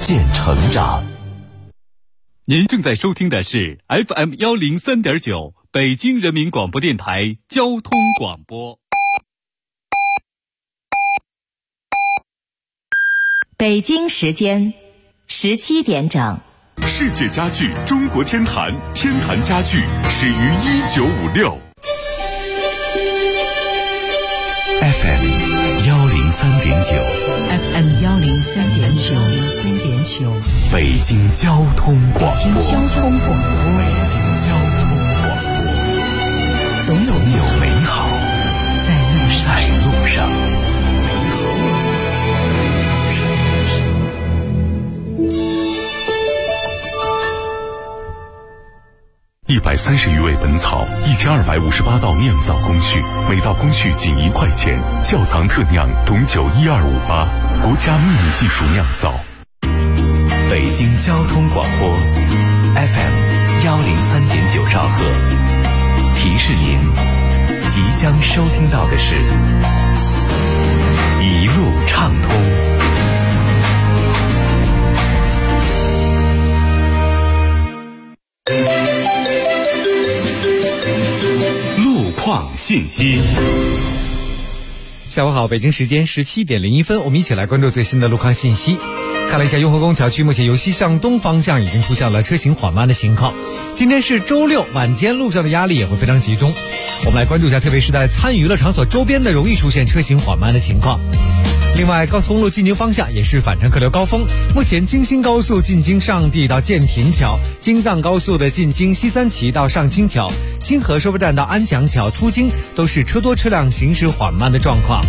变成长。 您正在收听的是 FM 103.9北京人民广播电台交通广播。 北京时间17点整。 世界家具中国天坛，天坛家具始于1956。 FM 103.9 FM 103.9 北京交通广播。 北京交通广播。总有美好在路上。 130余味本草，1258道酿造工序，每道工序仅1块钱。窖藏特酿董酒12588，国家秘密技术酿造。 北京交通广播 FM 103.9兆赫，提示您即将收听到的是一路畅通。 况信息。 下午好，北京时间17点01分，我们一起来关注最新的路况信息。看了一下雍和宫桥区，目前由西向东方向已经出现了车行缓慢的情况。今天是周六，晚间路上的压力也会非常集中。我们来关注一下，特别是在参与娱乐场所周边的容易出现车行缓慢的情况。另外，高速公路进京方向也是返程客流高峰，目前京新高速进京上地到建亭桥，京藏高速的进京西三旗到上清桥，清河收费站到安祥桥出京都是车多车辆行驶缓慢的状况。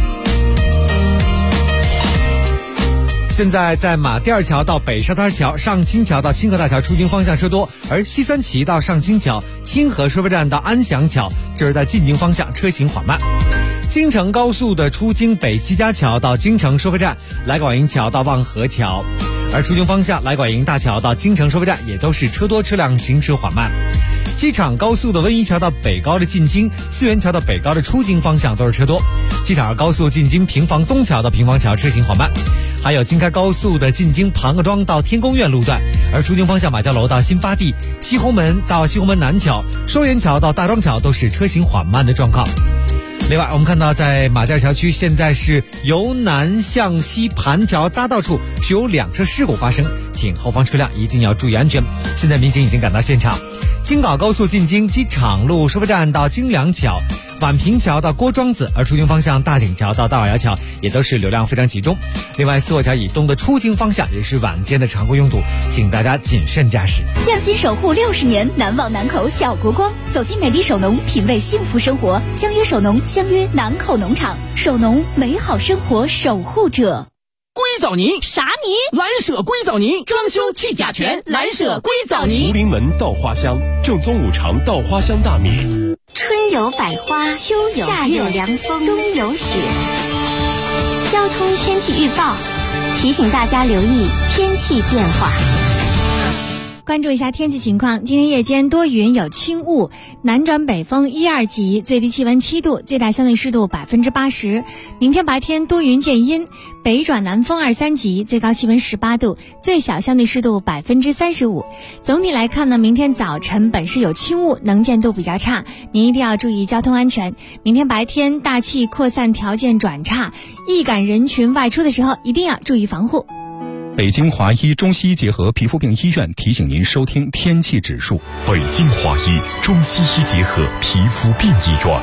现在在马甸桥到北沙滩桥、上清桥到清河大桥出京方向车多，而西三旗到上清桥、清河收费站到安祥桥就是在进京方向车行缓慢。京承高速的出京北七家桥到京承收费站、来广营桥到望河桥，而出京方向来广营大桥到京承收费站也都是车多车辆行驶缓慢。机场高速的温榆桥到北高的进京、四元桥到北高的出京方向都是车多。机场高速进京平房东桥到平房桥车行缓慢。还有京开高速的进京庞各庄到天宫苑路段，而出京方向马家楼到新发地、西红门到西红门南桥、收元桥到大庄桥都是车行缓慢的状况。另外，我们看到在马甸桥区现在是由南向西盘桥匝道处是有2车事故发生，请后方车辆一定要注意安全。现在民警已经赶到现场。京港高速进京机场路收费站到京梁桥、宛平桥到郭庄子，而出京方向大井桥到大瓦窑桥也都是流量非常集中。另外，四货桥以东的出京方向也是晚间的常规拥堵，请大家谨慎驾驶。 匠心守护60年，难忘南口小国光。走进美丽首农，品味幸福生活。相约首农，相约南口农场。首农，美好生活守护者。 硅藻泥啥泥？ 蓝舍硅藻泥，装修去甲醛，蓝舍硅藻泥。 福临门稻花香，正宗5常稻花香大米。 春有百花，秋有夏有凉风，冬有雪。交通天气预报提醒大家留意天气变化。 关注一下天气情况，今天夜间多云有轻雾，南转北风1、2级，最低气温7度，最大相对湿度80%。明天白天多云见阴，北转南风2、3级，最高气温18度，最小相对湿度35%。总体来看呢，明天早晨本市有轻雾，能见度比较差，您一定要注意交通安全。明天白天大气扩散条件转差，易感人群外出的时候一定要注意防护。 北京华医中西医结合皮肤病医院提醒您收听天气指数。 北京华医中西医结合皮肤病医院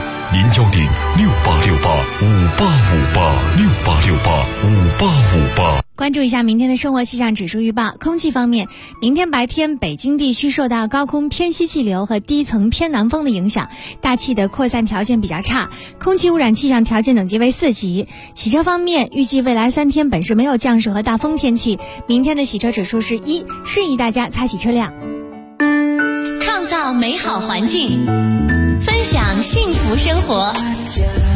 ，0106868585858，68685858。 关注一下明天的生活气象指数预报。空气方面，明天白天北京地区受到高空偏西气流和低层偏南风的影响，大气的扩散条件比较差，空气污染气象条件等级为4级。洗车方面，预计未来3天本市没有降水和大风天气，明天的洗车指数是1，适宜大家擦洗车辆。 创造美好环境，分享幸福生活。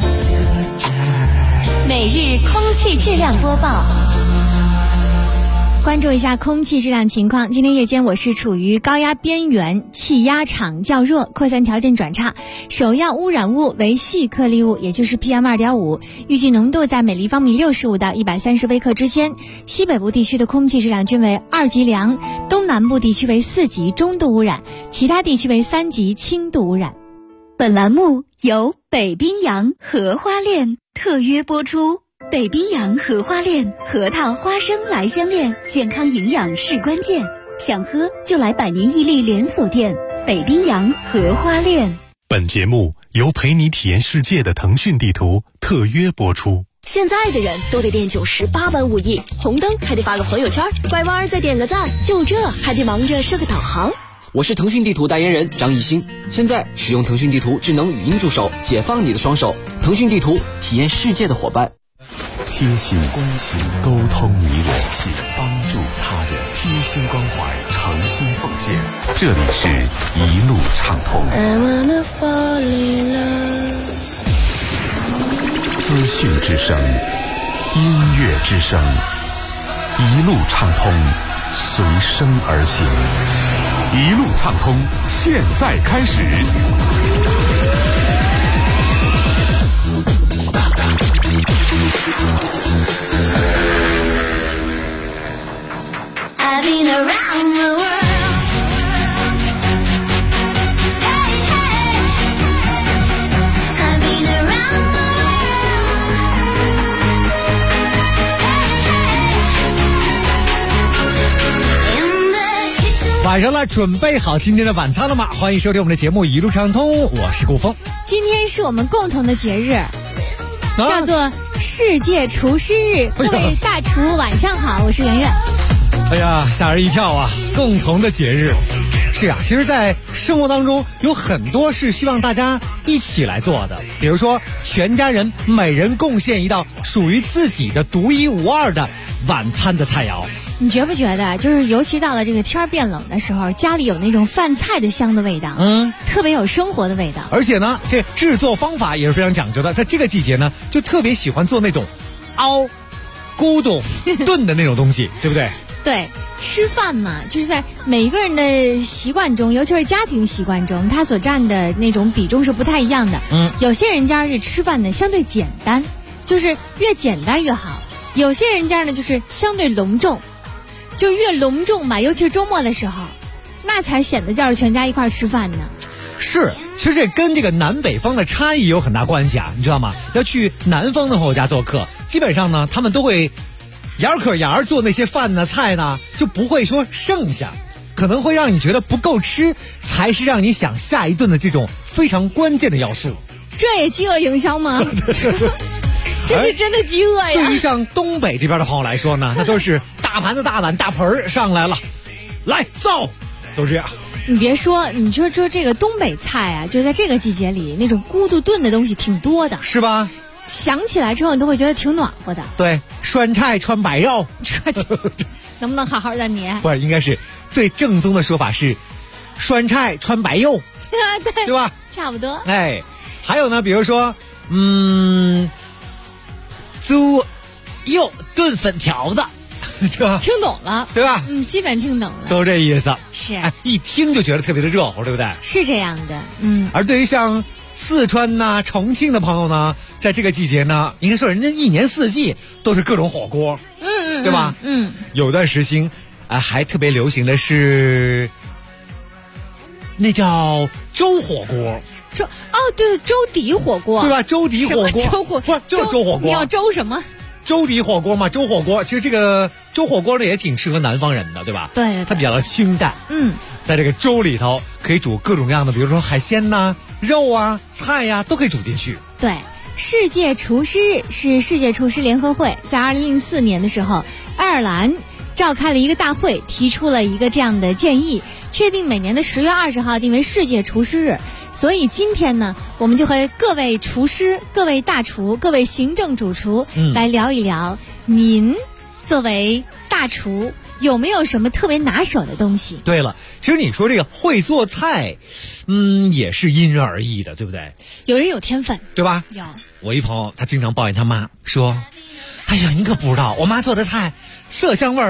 每日空气质量播报。 关注一下空气质量情况。今天夜间我市处于高压边缘，气压场较弱，扩散条件转差，首要污染物为细颗粒物，也就是 PM2.5， 预计浓度在每立方米65到130微克之间。西北部地区的空气质量均为2级良，东南部地区为4级中度污染，其他地区为3级轻度污染。 本栏目由北冰洋荷花恋特约播出。北冰洋荷花恋，核桃花生来相恋，健康营养是关键，想喝就来百年屹立连锁店北冰洋荷花恋。 本节目由陪你体验世界的腾讯地图特约播出。 现在的人都得练98般武艺，红灯还得发个朋友圈，拐弯再点个赞，就这还得忙着设个导航。 我是腾讯地图代言人张艺兴，现在使用腾讯地图智能语音助手，解放你的双手。腾讯地图，体验世界的伙伴。 贴心关心，沟通你我心，帮助他人，贴心关怀，诚心奉献。这里是一路畅通。资讯之声，音乐之声，一路畅通，随声而行。一路畅通，现在开始。 I've been around the world. Hey, hey. I've been around the world. Hey, hey. In the kitchen. 晚上了，准备好今天的晚餐了吗？欢迎收听我们的节目《一路畅通》，我是顾峰。 今天是我们共同的节日，叫做世界厨师日。各位大厨晚上好，我是圆圆。 哎呀，吓人一跳啊！共同的节日，是啊，其实在生活当中有很多是希望大家一起来做的，比如说全家人每人贡献一道属于自己的独一无二的晚餐的菜肴。 你觉不觉得，就是尤其到了这个天变冷的时候，家里有那种饭菜的香的味道，特别有生活的味道。 而且呢，这制作方法也是非常讲究的，在这个季节呢，就特别喜欢做那种熬、咕咚、炖的那种东西，对不对？ 对，吃饭嘛，就是在每一个人的习惯中，尤其是家庭习惯中，它所占的那种比重是不太一样的。有些人家是吃饭呢相对简单，就是越简单越好；有些人家呢就是相对隆重，就越隆重嘛，尤其是周末的时候，那才显得叫着全家一块吃饭呢。 是，其实这跟这个南北方的差异有很大关系啊，你知道吗？要去南方的朋友家做客，基本上呢，他们都会牙可牙做那些饭呢菜呢，就不会说剩下，可能会让你觉得不够吃，才是让你想下一顿的这种非常关键的要素。 这也饥饿营销吗？这是真的饥饿呀！ 对于像东北这边的朋友来说呢，那都是大盘子、大碗、大盆上来了，来造，都这样。 你别说，你说这个东北菜啊，就在这个季节里，那种咕嘟炖的东西挺多的， 是吧？ 想起来之后，你都会觉得挺暖和的。 对，酸菜穿白肉， 能不能好好的你？ 不是，应该是最正宗的说法是，酸菜穿白肉， 对， 对吧？ 差不多。 哎，还有呢，比如说，猪肉炖粉条子，对吧？ 听懂了， 对吧？ 基本听懂了， 都这意思。 是， 哎，一听就觉得特别的热乎，对不对？ 是这样的， 而对于像四川呐、重庆的朋友呢，在这个季节呢，应该说人家一年四季都是各种火锅，对吧？有段时期，还特别流行的是，那叫粥火锅。 对，粥底火锅， 对吧？粥底火锅， 粥火不就是粥火锅？ 你要粥什么？ 粥底火锅嘛，粥火锅。其实这个粥火锅呢，也挺适合南方人的，对吧？ 对， 它比较的清淡。在这个粥里头可以煮各种各样的，比如说海鲜呐、肉啊、菜呀，都可以煮进去。 对，世界厨师日是世界厨师联合会在2004年的时候，爱尔兰召开了一个大会，提出了一个这样的建议，确定每年的10月20号定为世界厨师日。所以今天呢，我们就和各位厨师、各位大厨、各位行政主厨来聊一聊，您作为大厨有没有什么特别拿手的东西？ 对了，其实你说这个会做菜，也是因人而异的，对不对？ 有人有天分， 对吧？ 有。 我一朋友他经常抱怨他妈说：“哎呀，你可不知道，我妈做的菜色香味儿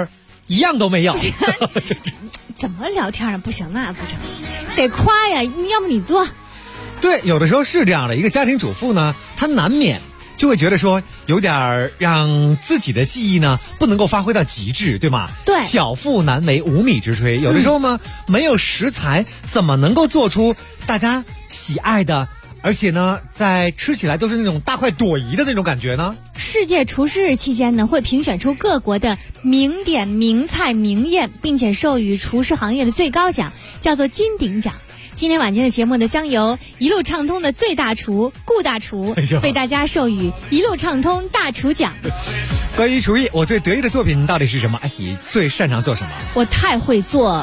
一样都没有。 怎么聊天呢？不行，那不成，得夸呀！要么你做。 对，有的时候是这样的，一个家庭主妇呢，她难免就会觉得说有点让自己的技艺呢不能够发挥到极致，对吗？ 对， 巧妇难为无米之炊。有的时候呢，没有食材，怎么能够做出大家喜爱的，而且呢，在吃起来都是那种大快朵颐的那种感觉呢？ 世界厨师日期间呢，会评选出各国的名点、名菜、名宴，并且授予厨师行业的最高奖，叫做金鼎奖。今天晚间的节目呢，将由一路畅通的最大厨顾大厨为大家授予一路畅通大厨奖。 关于厨艺，我最得意的作品到底是什么？哎，你最擅长做什么？ 我太会做。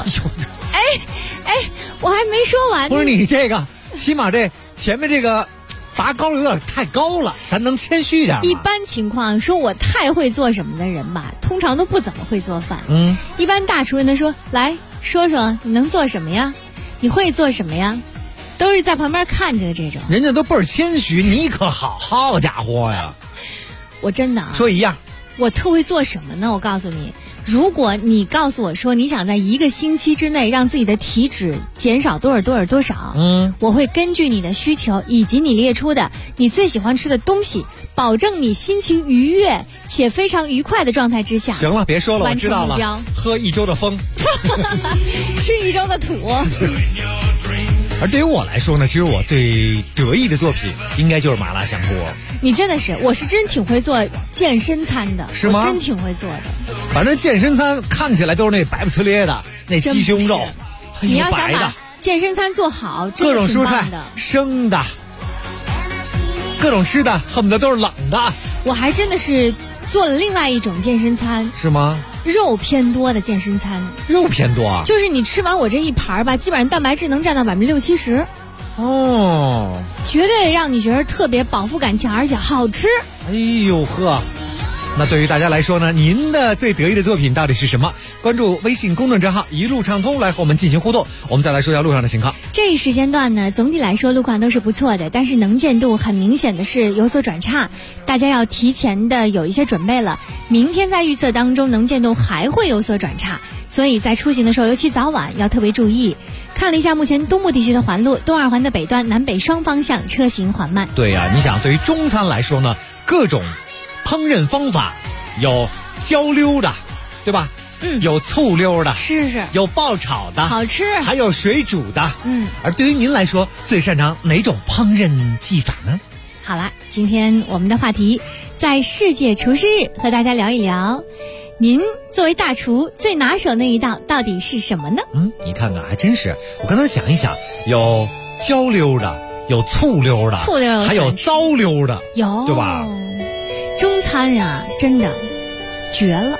我还没说完。 不是你这个，起码这前面这个拔高有点太高了，咱能谦虚一点吗？ 一般情况说我太会做什么的人吧，通常都不怎么会做饭。一般大厨人都说，来说说你能做什么呀？你会做什么呀？都是在旁边看着的这种。 人家都倍儿谦虚，你可好家伙呀！ 我真的说一样， 我特会做什么呢？我告诉你，如果你告诉我说你想在1个星期之内让自己的体脂减少多少，我会根据你的需求以及你列出的你最喜欢吃的东西，保证你心情愉悦且非常愉快的状态之下。 行了，别说了，我知道了。喝1周的风， 吃1周的土。 而对于我来说呢，其实我最得意的作品应该就是麻辣香锅。 你真的是，我是真挺会做健身餐的， 是吗？ 我真挺会做的。 反正健身餐看起来都是那白不呲咧的，那鸡胸肉， 你要想把健身餐做好， 各种蔬菜生的，各种吃的恨不得都是冷的。 我还真的是做了另外一种健身餐。 是吗？ 肉偏多的健身餐。 肉偏多啊？ 就是你吃完我这一盘吧，基本上蛋白质能占到60-70%。 哦， 绝对让你觉得特别饱腹感强，而且好吃。 哎呦呵，那对于大家来说呢，您的最得意的作品到底是什么？关注微信公众账号一路畅通来和我们进行互动。我们再来说一下路上的情况。 这一时间段呢，总体来说路况都是不错的，但是能见度很明显的是有所转差，大家要提前的有一些准备了。明天在预测当中能见度还会有所转差，所以在出行的时候，尤其早晚要特别注意。看了一下目前东部地区的环路，东二环的北端南北双方向车行缓慢。 对呀，你想对于中餐来说呢，各种烹饪方法有焦溜的，对吧？有醋溜的， 是有爆炒的， 好吃， 还有水煮的。而对于您来说，最擅长哪种烹饪技法呢？ 好了，今天我们的话题在世界厨师日和大家聊一聊，您作为大厨最拿手那一道到底是什么呢？ 你看看，还真是。我刚才想一想，有焦溜的，有醋溜的，还有糟溜的， 有， 对吧？ 中餐啊，真的绝了。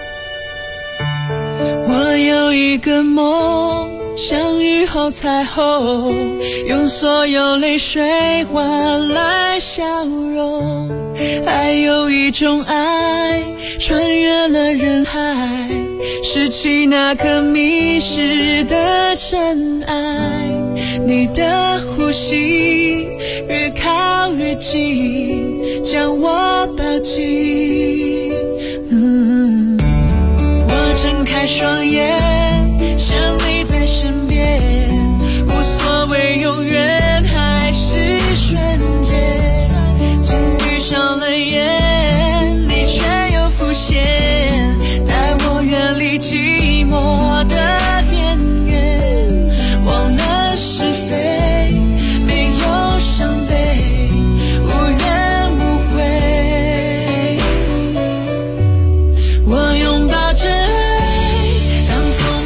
我有一个梦，像雨后彩虹，用所有泪水换来笑容。还有一种爱，穿越了人海，拾起那颗迷失的尘埃。你的呼吸越靠越近，将我抱紧。我睁开双眼，想你在身边，无所谓永远还是瞬间。紧闭上了眼，你却又浮现，带我远离寂寞的边缘，忘了是非，没有伤悲，无怨无悔。我拥抱着爱，当风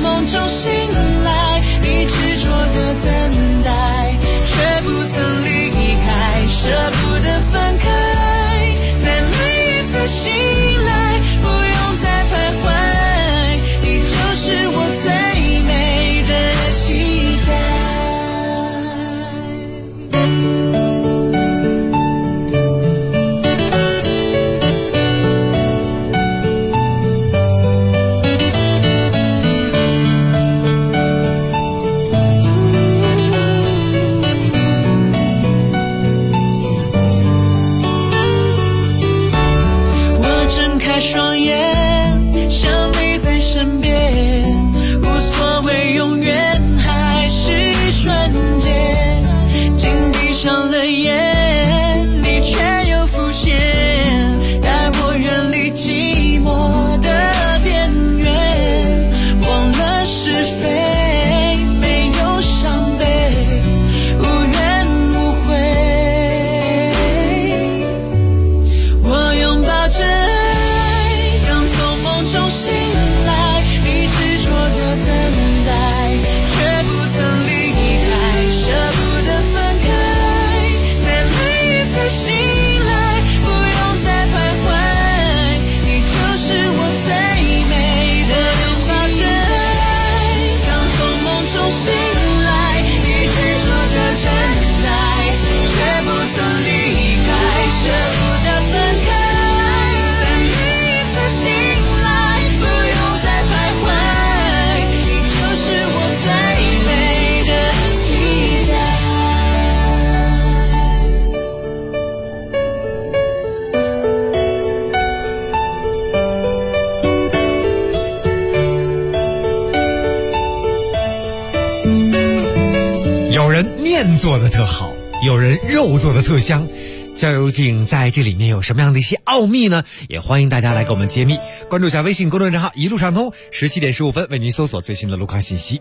人面做的特好，有人肉做的特香，究竟在这里面有什么样的一些奥秘呢？也欢迎大家来给我们揭秘。关注一下微信公众账号一路畅通，17点15分为您搜索最新的路况信息。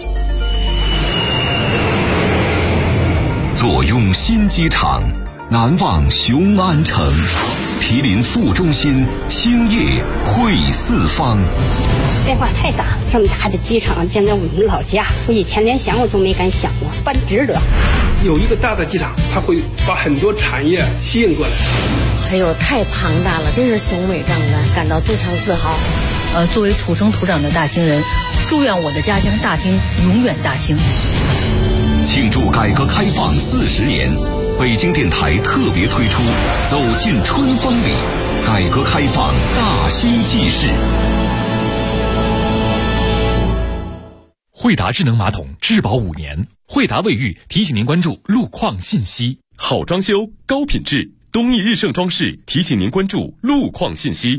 坐拥新机场，难忘雄安城，毗邻副中心，兴业汇四方。 变化太大了，这么大的机场建在我们老家，我以前连想我都没敢想过，办值得。 有一个大的机场，它会把很多产业吸引过来。 还有太庞大了，真是雄伟壮观，感到非常自豪。作为土生土长的大兴人，祝愿我的家乡大兴永远大兴。 庆祝改革开放40年，北京电台特别推出《走进春风里》，改革开放大兴纪事。 惠达智能马桶质保5年，惠达卫浴提醒您关注路况信息。 好装修，高品质，东义日盛装饰提醒您关注路况信息。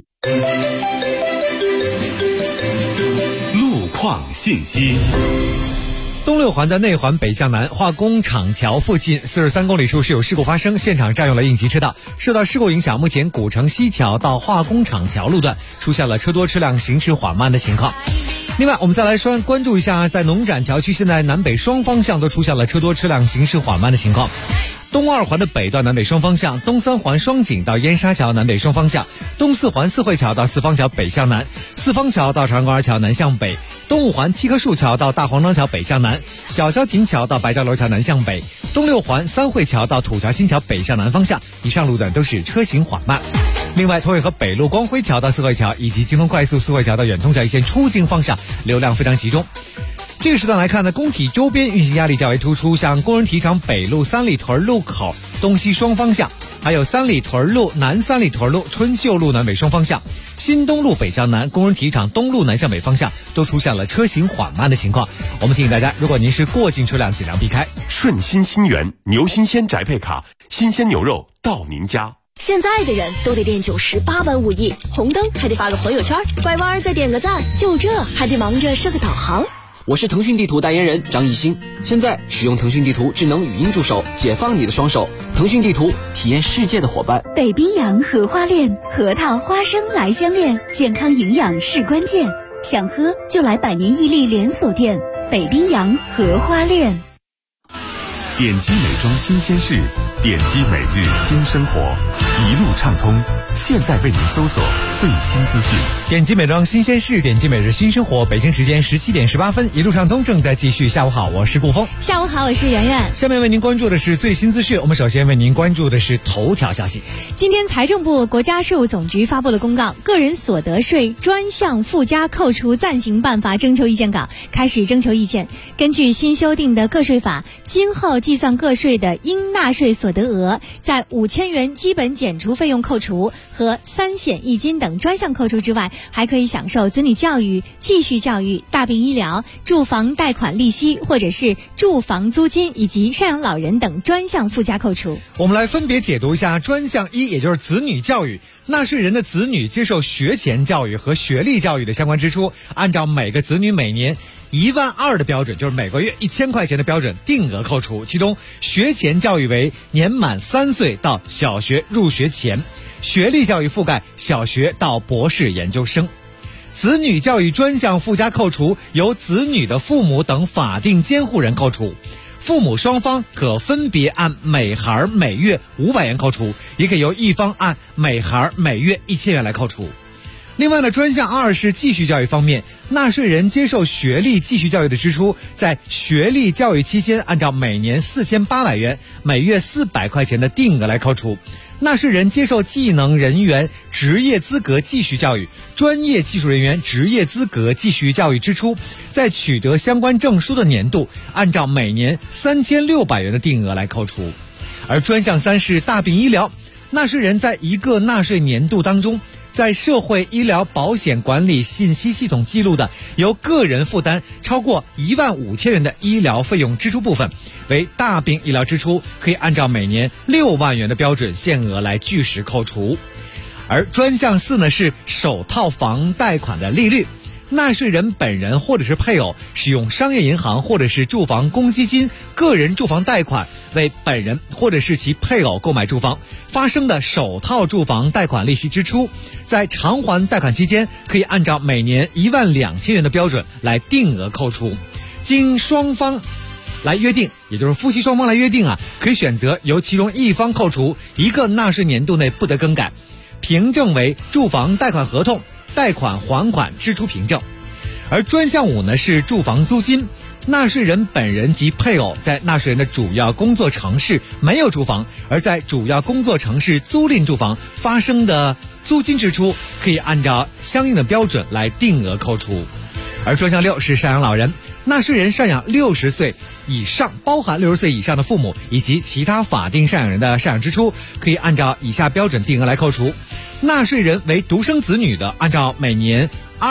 路况信息。 东六环在内环北向南化工厂桥附近43公里处是有事故发生，现场占用了应急车道。受到事故影响，目前古城西桥到化工厂桥路段出现了车多车辆行驶缓慢的情况。另外，我们再来关注一下，在农展桥区现在南北双方向都出现了车多车辆行驶缓慢的情况。东二环的北段南北双方向，东三环双井到燕沙桥南北双方向，东四环四惠桥到四方桥北向南，四方桥到长官桥南向北，东五环七棵树桥到大黄庄桥北向南，小桥亭桥到白蕉楼桥南向北，东六环三惠桥到土桥新桥北向南方向，以上路段都是车行缓慢。另外，通惠河北路光辉桥到四惠桥以及京通快速四惠桥到远通桥一线出京方向流量非常集中。这个时段来看呢，工体周边运行压力较为突出，像工人体厂北路三里屯路口东西双方向，还有三里屯路南三里屯路春秀路南北双方向，新东路北向南工人体厂东路南向北方向都出现了车行缓慢的情况。我们提醒大家，如果您是过境车辆，尽量避开。 顺心新源牛新鲜宅配卡，新鲜牛肉到您家。 现在的人都得练98般武艺，红灯还得发个朋友圈，拐弯再点个赞，就这还得忙着设个导航。 我是腾讯地图代言人张艺兴，现在使用腾讯地图智能语音助手，解放你的双手。腾讯地图，体验世界的伙伴。 北冰洋荷花恋，核桃花生来相恋，健康营养是关键。想喝就来百年伊利连锁店，北冰洋荷花恋。 点击美妆新鲜事，点击每日新生活，一路畅通。现在为您搜索最新资讯。 点击美妆新鲜事，点击每日新生活。北京时间17点18分，一路畅通正在继续。下午好，我是顾峰。 下午好，我是圆圆。 下面为您关注的是最新资讯。我们首先为您关注的是头条消息。 今天财政部、国家税务总局发布了公告，个人所得税专项附加扣除暂行办法征求意见稿开始征求意见。根据新修订的个税法，今后计算个税的应纳税所得额，在5000元基本减除费用扣除和3险1金等专项扣除之外，还可以享受子女教育、继续教育、大病医疗、住房贷款利息或者是住房租金以及赡养老人等专项附加扣除。 我们来分别解读一下专项1，也就是子女教育。纳税人的子女接受学前教育和学历教育的相关支出，按照每个子女每年12000的标准，就是每个月1000块钱的标准定额扣除。其中学前教育为年满3岁到小学入学前，学历教育覆盖小学到博士研究生。子女教育专项附加扣除由子女的父母等法定监护人扣除，父母双方可分别按每孩每月500元扣除，也可以由一方按每孩每月1000元来扣除。另外呢，专项2是继续教育方面，纳税人接受学历继续教育的支出，在学历教育期间按照每年4800元、每月400块钱的定额来扣除。纳税人接受技能人员职业资格继续教育、专业技术人员职业资格继续教育支出，在取得相关证书的年度，按照每年3600元的定额来扣除。而专项3是大病医疗，纳税人在一个纳税年度当中，在社会医疗保险管理信息系统记录的由个人负担超过15000元的医疗费用支出部分为大病医疗支出，可以按照每年6万元的标准限额来据实扣除。而专项4呢是首套房贷款的利率， 纳税人本人或者是配偶使用商业银行或者是住房公积金个人住房贷款为本人或者是其配偶购买住房发生的首套住房贷款利息支出，在偿还贷款期间可以按照每年12000元的标准来定额扣除。经双方来约定，也就是夫妻双方来约定可以选择由其中一方扣除一个纳税年度内不得更改，凭证为住房贷款合同贷款还款支出凭证。而专项5呢是住房租金，纳税人本人及配偶在纳税人的主要工作城市没有住房，而在主要工作城市租赁住房发生的租金支出，可以按照相应的标准来定额扣除。而专项6是赡养老人，纳税人赡养60岁以上，包含60岁以上的父母以及其他法定赡养人的赡养支出，可以按照以下标准定额来扣除。纳税人为独生子女的，按照每年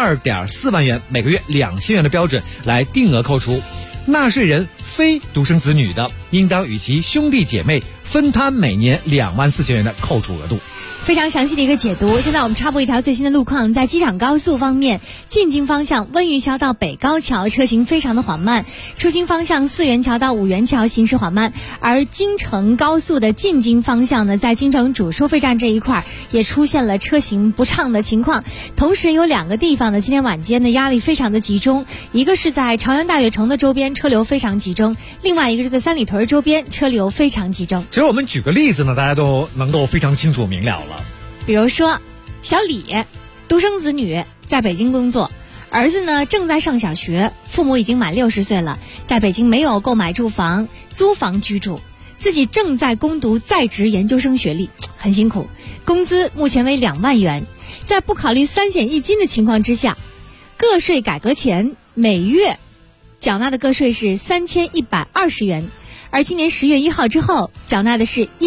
2.4万元，每个月2000元的标准来定额扣除。纳税人非独生子女的，应当与其兄弟姐妹分摊每年24000元的扣除额度。 非常详细的一个解读。现在我们插播一条最新的路况，在机场高速方面，进京方向温榆桥到北高桥车行非常的缓慢，出京方向四元桥到五元桥行驶缓慢。而京承高速的进京方向呢，在京承主收费站这一块也出现了车行不畅的情况。同时有2个地方呢，今天晚间的压力非常的集中，一个是在朝阳大悦城的周边车流非常集中，另外一个是在三里屯周边车流非常集中。 其实我们举个例子呢，大家都能够非常清楚明了了。 比如说小李，独生子女，在北京工作，儿子呢正在上小学，父母已经满60岁了，在北京没有购买住房，租房居住，自己正在攻读在职研究生学历，很辛苦，工资目前为2万元。在不考虑3险1金的情况之下，个税改革前每月缴纳的个税是3120元，而今年10月1号之后缴纳的是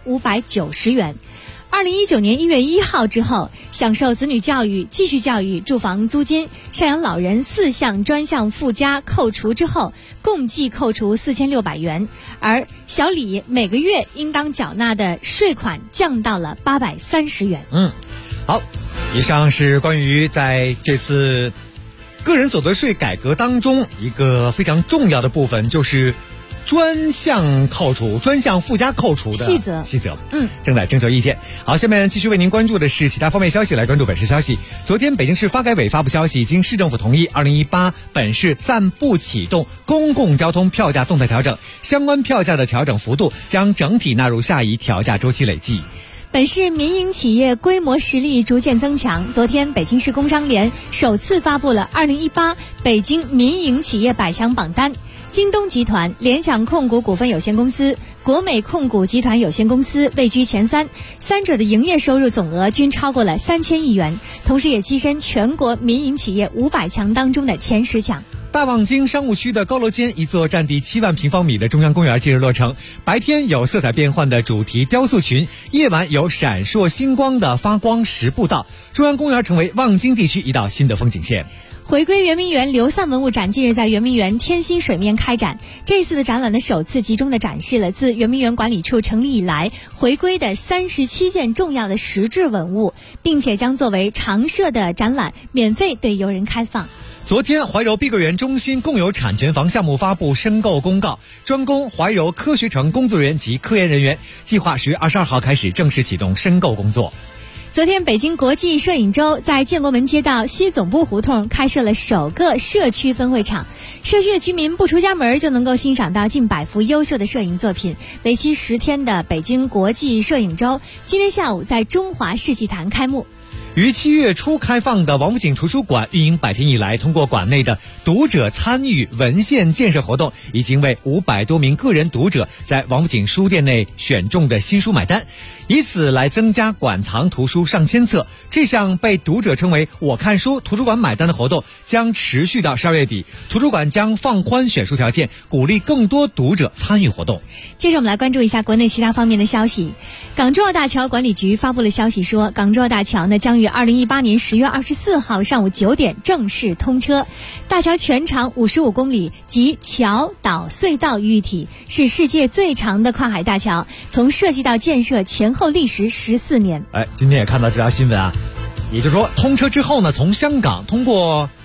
1590元。2019年1月1号之后，享受子女教育、继续教育、住房租金、赡养老人4项专项附加扣除之后，共计扣除4600元，而小李每个月应当缴纳的税款降到了830元。 好，以上是关于在这次个人所得税改革当中一个非常重要的部分，就是专项扣除、专项附加扣除的细则，正在征求意见。好，下面继续为您关注的是其他方面消息，来关注本市消息。昨天，北京市发改委发布消息，经市政府同意，2018本市暂不启动公共交通票价动态调整，相关票价的调整幅度将整体纳入下一调价周期累计。 本市民营企业规模实力逐渐增强。昨天，北京市工商联首次发布了2018北京民营企业百强榜单。京东集团、联想控股股份有限公司、国美控股集团有限公司位居前3，三者的营业收入总额均超过了3000亿元，同时也跻身全国民营企业500强当中的前10强。 大望京商务区的高楼间一座占地7万平方米的中央公园近日落成，白天有色彩变幻的主题雕塑群，夜晚有闪烁星光的发光石步道，中央公园成为望京地区一道新的风景线。 回归圆明园流散文物展近日在圆明园天心水面开展，这次的展览呢首次集中的展示了自圆明园管理处成立以来回归的37件重要的实质文物，并且将作为常设的展览免费对游人开放。 昨天，怀柔碧桂园中心共有产权房项目发布申购公告，专供怀柔科学城工作人员及科研人员，计划10月22号开始正式启动申购工作。 昨天，北京国际摄影周在建国门街道西总部胡同开设了首个社区分会场，社区的居民不出家门就能够欣赏到近100幅优秀的摄影作品。为期10天的北京国际摄影周，今天下午在中华世纪坛开幕。 于7月初开放的王府井图书馆运营100天以来，通过馆内的读者参与文献建设活动，已经为500多名个人读者在王府井书店内选中的新书买单，以此来增加馆藏图书上千册。这项被读者称为我看书图书馆买单的活动将持续到12月底，图书馆将放宽选书条件，鼓励更多读者参与活动。 接着我们来关注一下国内其他方面的消息。港珠澳大桥管理局发布了消息说，港珠澳大桥呢将于2018年10月24号上午9点正式通车。大桥全长55公里，集桥、岛、隧道于一体，是世界最长的跨海大桥，从设计到建设前后历时14年。 今天也看到这条新闻啊，也就是说通车之后呢，从香港通过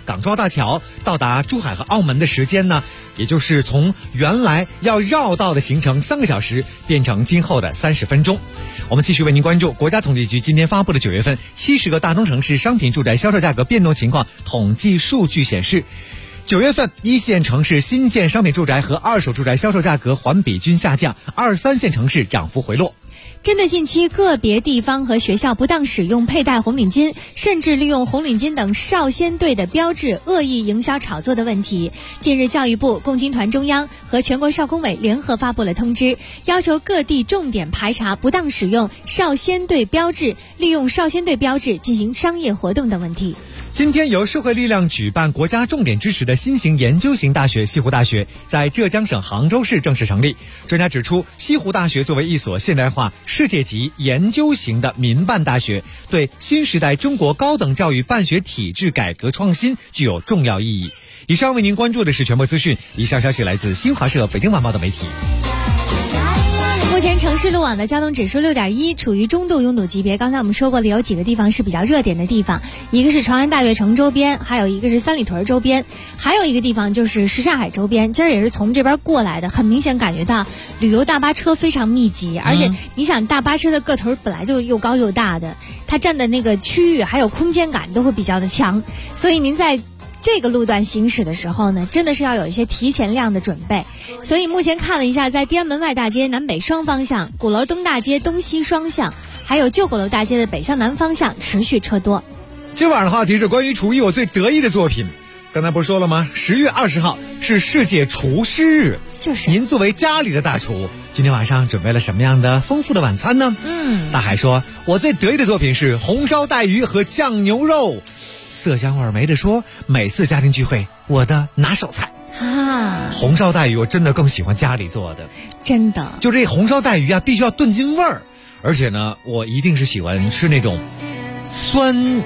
港珠澳大桥到达珠海和澳门的时间呢，也就是从原来要绕道的行程3个小时变成今后的30分钟。我们继续为您关注国家统计局今天发布的9月份70个大中城市商品住宅销售价格变动情况统计数据显示，9月份1线城市新建商品住宅和二手住宅销售价格环比均下降，2、3线城市涨幅回落。 针对近期个别地方和学校不当使用佩戴红领巾，甚至利用红领巾等少先队的标志恶意营销炒作的问题，近日教育部、共青团中央和全国少工委联合发布了通知，要求各地重点排查不当使用少先队标志、利用少先队标志进行商业活动等问题。 今天由社会力量举办国家重点支持的新型研究型大学西湖大学在浙江省杭州市正式成立。专家指出，西湖大学作为一所现代化世界级研究型的民办大学，对新时代中国高等教育办学体制改革创新具有重要意义。以上为您关注的是全部资讯，以上消息来自新华社、北京晚报的媒体。 目前城市路网的交通指数6.1，处于中度拥堵级别。刚才我们说过了，有几个地方是比较热点的地方，一个是长安大悦城周边，还有一个是三里屯周边，还有一个地方就是什刹海周边。今儿也是从这边过来的，很明显感觉到旅游大巴车非常密集，而且你想大巴车的个头本来就又高又大的，它占的那个区域还有空间感都会比较的强，所以您在这个路段行驶的时候呢，真的是要有一些提前量的准备。所以目前看了一下，在天安门外大街南北双方向、鼓楼东大街东西双向，还有旧鼓楼大街的北向南方向持续车多。 今晚的话题是关于厨艺我最得意的作品。刚才不是说了吗？10月20号是世界厨师日， 就是您作为家里的大厨，今天晚上准备了什么样的丰富的晚餐呢？大海说，我最得意的作品是红烧带鱼和酱牛肉。色香味美的说，每次家庭聚会我的拿手菜红烧带鱼，我真的更喜欢家里做的， 真的。 就这红烧带鱼啊，必须要炖进味儿，而且呢，我一定是喜欢吃那种酸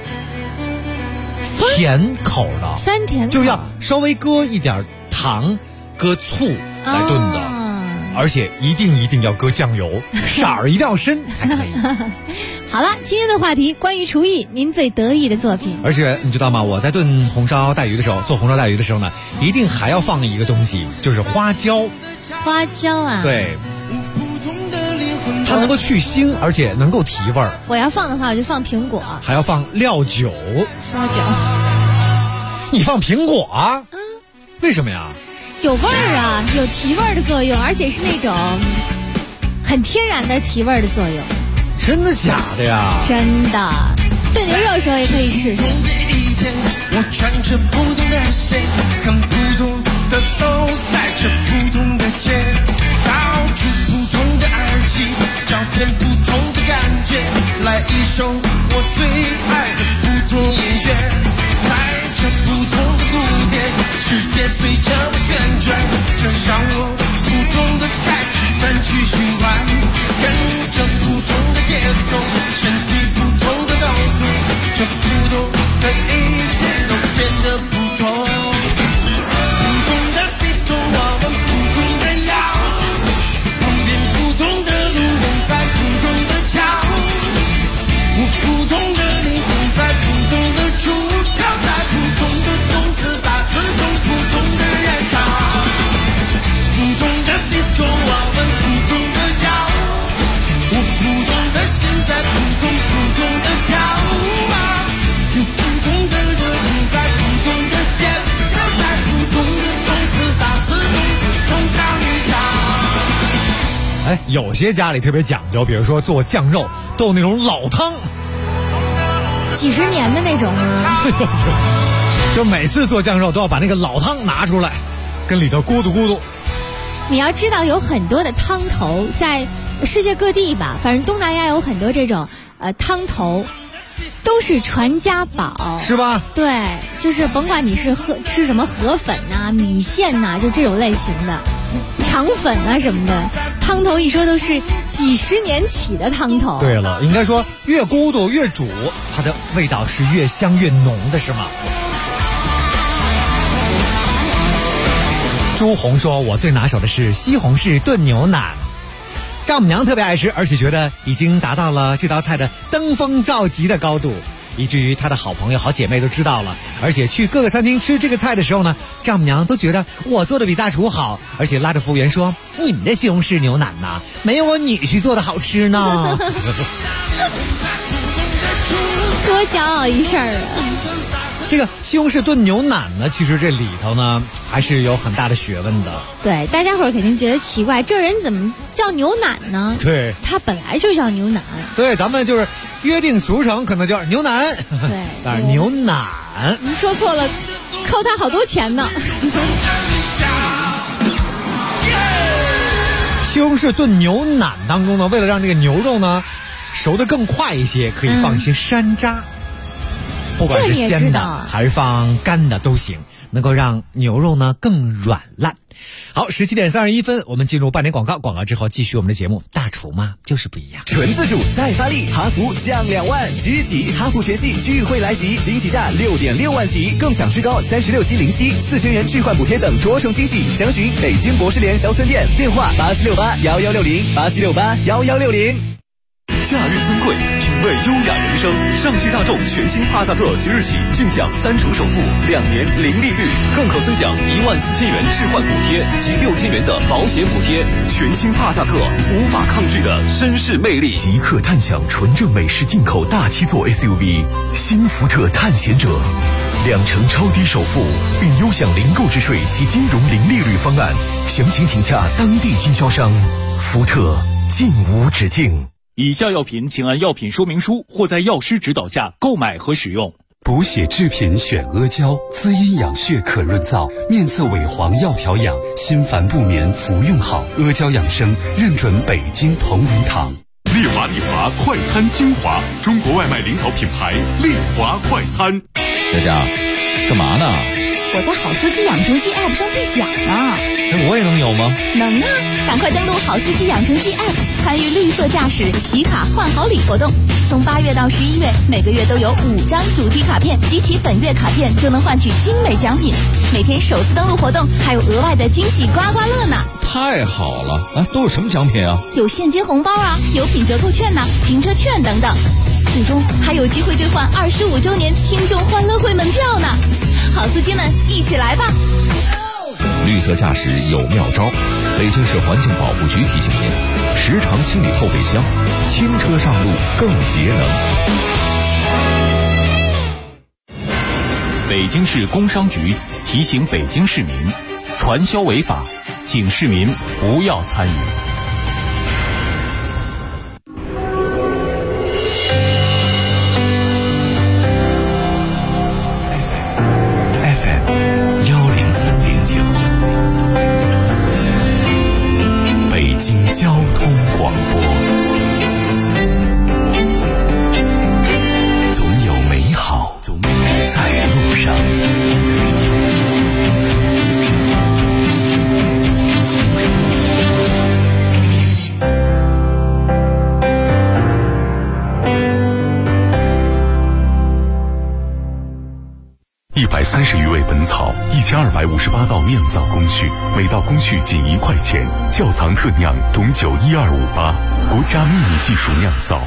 甜口的， 酸甜口就要稍微搁一点糖，搁醋来炖的，而且一定要搁酱油，色儿一定要深才可以。 好了，今天的话题关于厨艺，您最得意的作品。 而且你知道吗？我在炖红烧带鱼的时候，做红烧带鱼的时候呢，一定还要放一个东西，就是花椒。 花椒啊？ 对，它能够去腥，而且能够提味儿。 我要放的话，我就放苹果， 还要放料酒。 烧酒？ 你放苹果啊？为什么呀？ 有味儿啊，有提味儿的作用，而且是那种很天然的提味儿的作用。 真的假的呀？ 真的，炖牛肉的时候也可以试试。 我穿着不同的鞋，很不同的走在这不同的街，掏出不同的耳机，找遍不同的感觉，来一首我最爱的不同音乐，踩着不同的鼓点，世界随着我旋转，这让我不同的开始单曲循环，跟着不同的节奏，身体不同的抖动，这不同的一切都变得不同。不同的 disco 我们不同的摇，旁边不同的路人在不同的桥，我不同的灵魂在不同的出窍，在不同的动词打字中不同的燃烧。不同的 disco 我们不同的摇，我不同的心在不同的跳啊，有不同的热情在不同的节奏，在不同的动词打字中冲上云霄。 哎，有些家里特别讲究，比如说做酱肉都有那种老汤， 几十年的那种啊。 就每次做酱肉都要把那个老汤拿出来，跟里头咕嘟咕嘟。 你要知道，有很多的汤头在世界各地吧，反正东南亚有很多这种汤头，都是传家宝， 是吧？ 对，就是甭管你是吃什么河粉呐、米线呐、就这种类型的肠粉啊什么的，汤头一说都是几十年起的汤头。 对了，应该说越咕嘟越煮，它的味道是越香越浓的，是吗？朱红说，我最拿手的是西红柿炖牛腩，丈母娘特别爱吃，而且觉得已经达到了这道菜的登峰造极的高度。 以至于他的好朋友、好姐妹都知道了。而且去各个餐厅吃这个菜的时候呢，丈母娘都觉得我做的比大厨好，而且拉着服务员说：“你们的西红柿牛腩呐，没有我女婿做的好吃呢。” 多骄傲一事儿啊！ 这个西红柿炖牛腩呢，其实这里头呢还是有很大的学问的。 对，大家伙儿肯定觉得奇怪，这人怎么叫牛腩呢？ 对， 他本来就叫牛腩。 对，咱们就是约定俗成，可能叫牛腩。 对， 但是牛腩， 你说错了，扣他好多钱呢。 西红柿炖牛腩当中呢，为了让这个牛肉呢熟得更快一些，可以放一些山楂。不管是鲜的还是放干的都行，能够让牛肉呢更软烂。好，17点31分，我们进入半点广告，广告之后继续我们的节目。大厨嘛，就是不一样。 纯自主再发力，哈弗降2万，即起哈弗全系聚会来袭，惊喜价6.6万起，更享至高36期零息，4000元置换补贴等多重惊喜。详询北京博士联小村店，电话87681160，87681160。 驾驭尊贵，品味优雅人生。上汽大众全新帕萨特即日起尽享3成首付，2年零利率，更可尊享14000元置换补贴及6000元的保险补贴。全新帕萨特，无法抗拒的绅士魅力。 即刻探享纯正美式进口大7座 SUV 新福特探险者，2成超低首付，并优享零购置税及金融零利率方案。详情请洽当地经销商。福特，尽无止境。 以下药品请按药品说明书或在药师指导下购买和使用。 补血制品选阿胶，滋阴养血可润燥，面色萎黄要调养，心烦不眠服用好。阿胶养生认准北京同仁堂。 丽华快餐精华，中国外卖领导品牌丽华快餐。 佳佳，干嘛呢？ 我在好司机养成记 App 上兑奖呢。 我也能有吗？ 能啊！赶快登录好司机养成记 App， 参与绿色驾驶集卡换好礼活动。从8月到11月，每个月都有5张主题卡片，集齐本月卡片就能换取精美奖品。每天首次登录活动还有额外的惊喜刮刮乐呢！ 太好了啊！都有什么奖品啊？ 有现金红包啊，有品折扣券呐、停车券等等。最终还有机会兑换25周年听众欢乐会门票呢！好司机们，一起来吧！ 绿色驾驶有妙招，北京市环境保护局提醒您：时常清理后备箱，轻车上路更节能。 北京市工商局提醒北京市民，传销违法，请市民不要参与。 北京交通广播，总有美好在路上。130余味本草，1258道酿造工序，每道工序仅1块钱。窖藏特酿董酒12588，国家秘密技术酿造。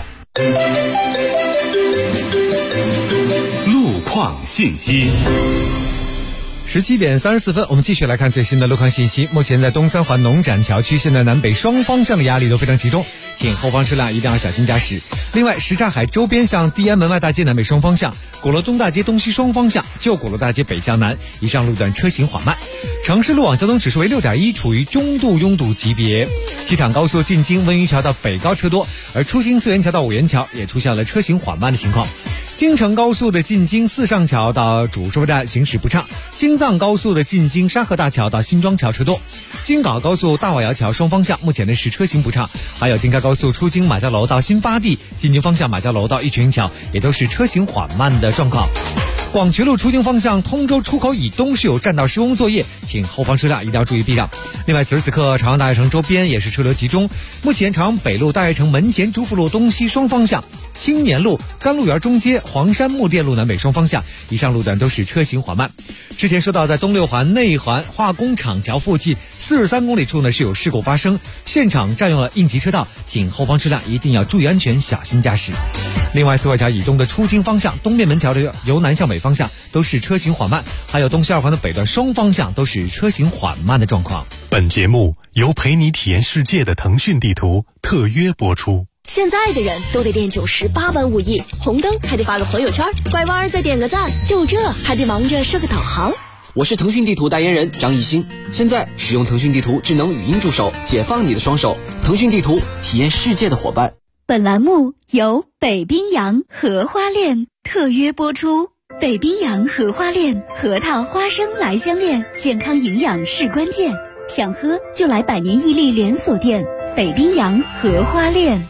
路况信息。 17点34分，我们继续来看最新的路况信息。目前在东三环农展桥区，现在南北双方向的压力都非常集中，请后方车辆一定要小心驾驶。另外，什刹海周边向地安门外大街南北双方向、鼓楼东大街东西双方向、旧鼓楼大街北向南以上路段车行缓慢。城市路网交通指数为6.1，处于中度拥堵级别。机场高速进京温榆桥到北高车多，而出京四元桥到五元桥也出现了车行缓慢的情况。京承高速的进京四上桥到主收费站行驶不畅，京藏高速的进京沙河大桥到新庄桥车多，京港高速大瓦窑桥双方向目前的是车行不畅，还有京开高速出京马家楼到新发地进京方向马家楼到玉泉桥也都是车行缓慢的状况。广渠路出京方向通州出口以东是有占道施工作业，请后方车辆一定要注意避让。另外，此时此刻朝阳大悦城周边也是车流集中，目前朝阳北路大悦城门前朱福路东西双方向、 青年路、甘露园中街、黄山木店路南北双方向，以上路段都是车行缓慢。之前说到，在东六环内环化工厂桥附近43公里处呢是有事故发生，现场占用了应急车道，请后方车辆一定要注意安全，小心驾驶。另外，四外桥以东的出京方向、东便门桥的由南向北方向都是车行缓慢，还有东西二环的北段双方向都是车行缓慢的状况。 本节目由陪你体验世界的腾讯地图特约播出。 现在的人都得练98般武艺，红灯还得发个朋友圈，拐弯再点个赞，就这还得忙着设个导航。 我是腾讯地图代言人张艺兴，现在使用腾讯地图智能语音助手，解放你的双手。腾讯地图，体验世界的伙伴。 本栏目由北冰洋荷花恋特约播出。北冰洋荷花恋，核桃花生来相恋，健康营养是关键。想喝就来百年屹立连锁店北冰洋荷花恋。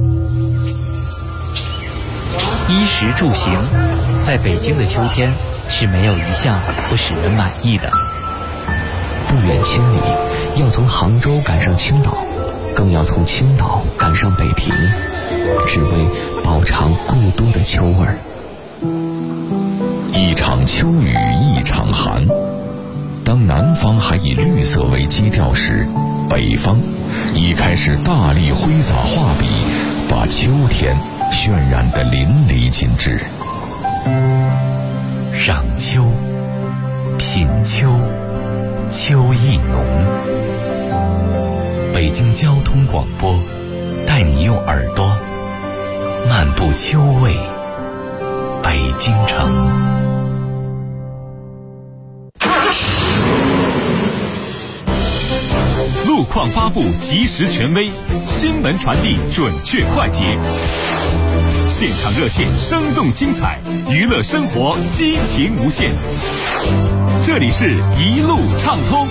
衣食住行，在北京的秋天是没有一项不使人满意的。 不远千里，要从杭州赶上青岛，更要从青岛赶上北平，只为饱尝故都的秋味儿。一场秋雨一场寒，当南方还以绿色为基调时，北方已开始大力挥洒画笔，把秋天渲染得淋漓尽致。 赏秋，品秋，秋意浓。北京交通广播带你用耳朵漫步秋味北京城。 路况发布及时权威，新闻传递准确快捷，现场热线生动精彩，娱乐生活激情无限。这里是一路畅通。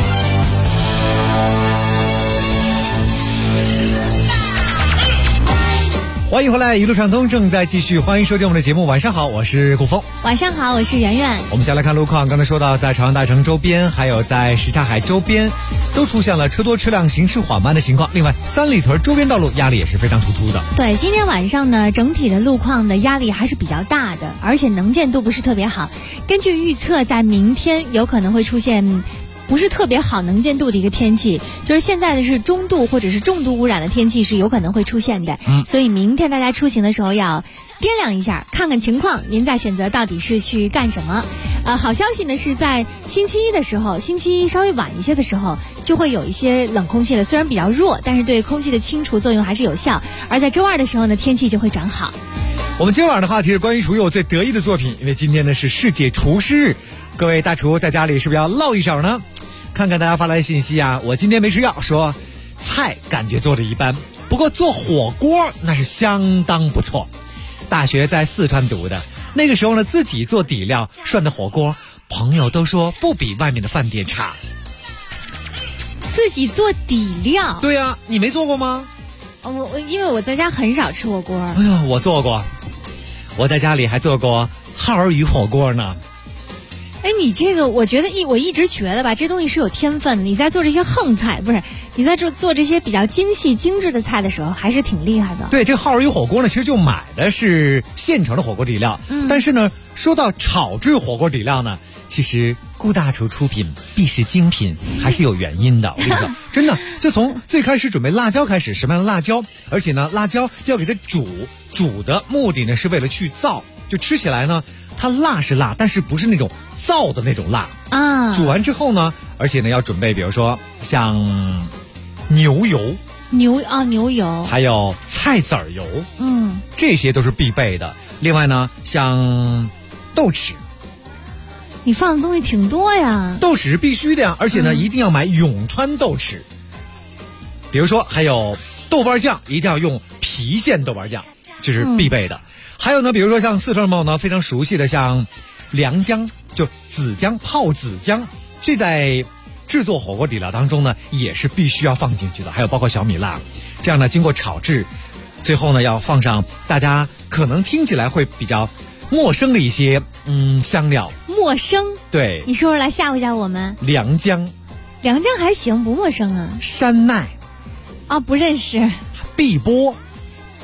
欢迎回来，一路畅通正在继续，欢迎收听我们的节目。晚上好，我是顾峰。 晚上好，我是圆圆。 我们先来看路况，刚才说到，在朝阳大城周边，还有在什刹海周边，都出现了车多车辆行驶缓慢的情况。另外，三里屯周边道路压力也是非常突出的。 对，今天晚上呢，整体的路况的压力还是比较大的，而且能见度不是特别好。根据预测，在明天有可能会出现不是特别好能见度的一个天气，就是现在的是中度或者是重度污染的天气是有可能会出现的，所以明天大家出行的时候要掂量一下，看看情况，您再选择到底是去干什么。好消息呢是在星期一的时候，星期一稍微晚一些的时候，就会有一些冷空气了，虽然比较弱，但是对空气的清除作用还是有效。而在周二的时候呢，天气就会转好。 我们今晚的话题是关于厨艺我最得意的作品，因为今天呢是世界厨师日，各位大厨在家里是不是要烙一手呢？看看大家发来的信息啊，我今天没吃药，说菜感觉做的一般，不过做火锅那是相当不错。大学在四川读的，那个时候呢自己做底料涮的火锅，朋友都说不比外面的饭店差。 自己做底料？ 对呀，你没做过吗？ 因为我在家很少吃火锅。 哎呀，我做过，我在家里还做过耗儿鱼火锅呢。 哎，你这个我觉得我一直觉得吧，这东西是有天分的。你在做这些横菜，不是你在做这些比较精细精致的菜的时候，还是挺厉害的。 对，这个耗儿鱼火锅呢，其实就买的是现成的火锅底料。但是呢，说到炒制火锅底料呢，其实顾大厨出品必是精品，还是有原因的。我跟你说，真的，就从最开始准备辣椒开始，什么样的辣椒，而且呢，辣椒要给它煮的目的呢，是为了去燥，就吃起来呢，它辣是辣，但是不是那种燥的那种辣啊。 煮完之后呢，而且呢要准备，比如说像牛油，还有菜籽油，这些都是必备的。另外呢，像豆豉， 你放的东西挺多呀。 豆豉是必须的呀，而且呢，一定要买永川豆豉。比如说还有豆瓣酱，一定要用郫县豆瓣酱，这是必备的。还有呢，比如说像四川朋友呢非常熟悉的像良姜，就紫姜，泡紫姜，这在制作火锅底料当中呢也是必须要放进去的。还有包括小米辣，这样呢经过炒制，最后呢要放上大家可能听起来会比较陌生的一些香料。 陌生？ 对， 你说说来吓唬吓我们。 良姜还行，不陌生啊。 山奈啊，不认识。 碧波、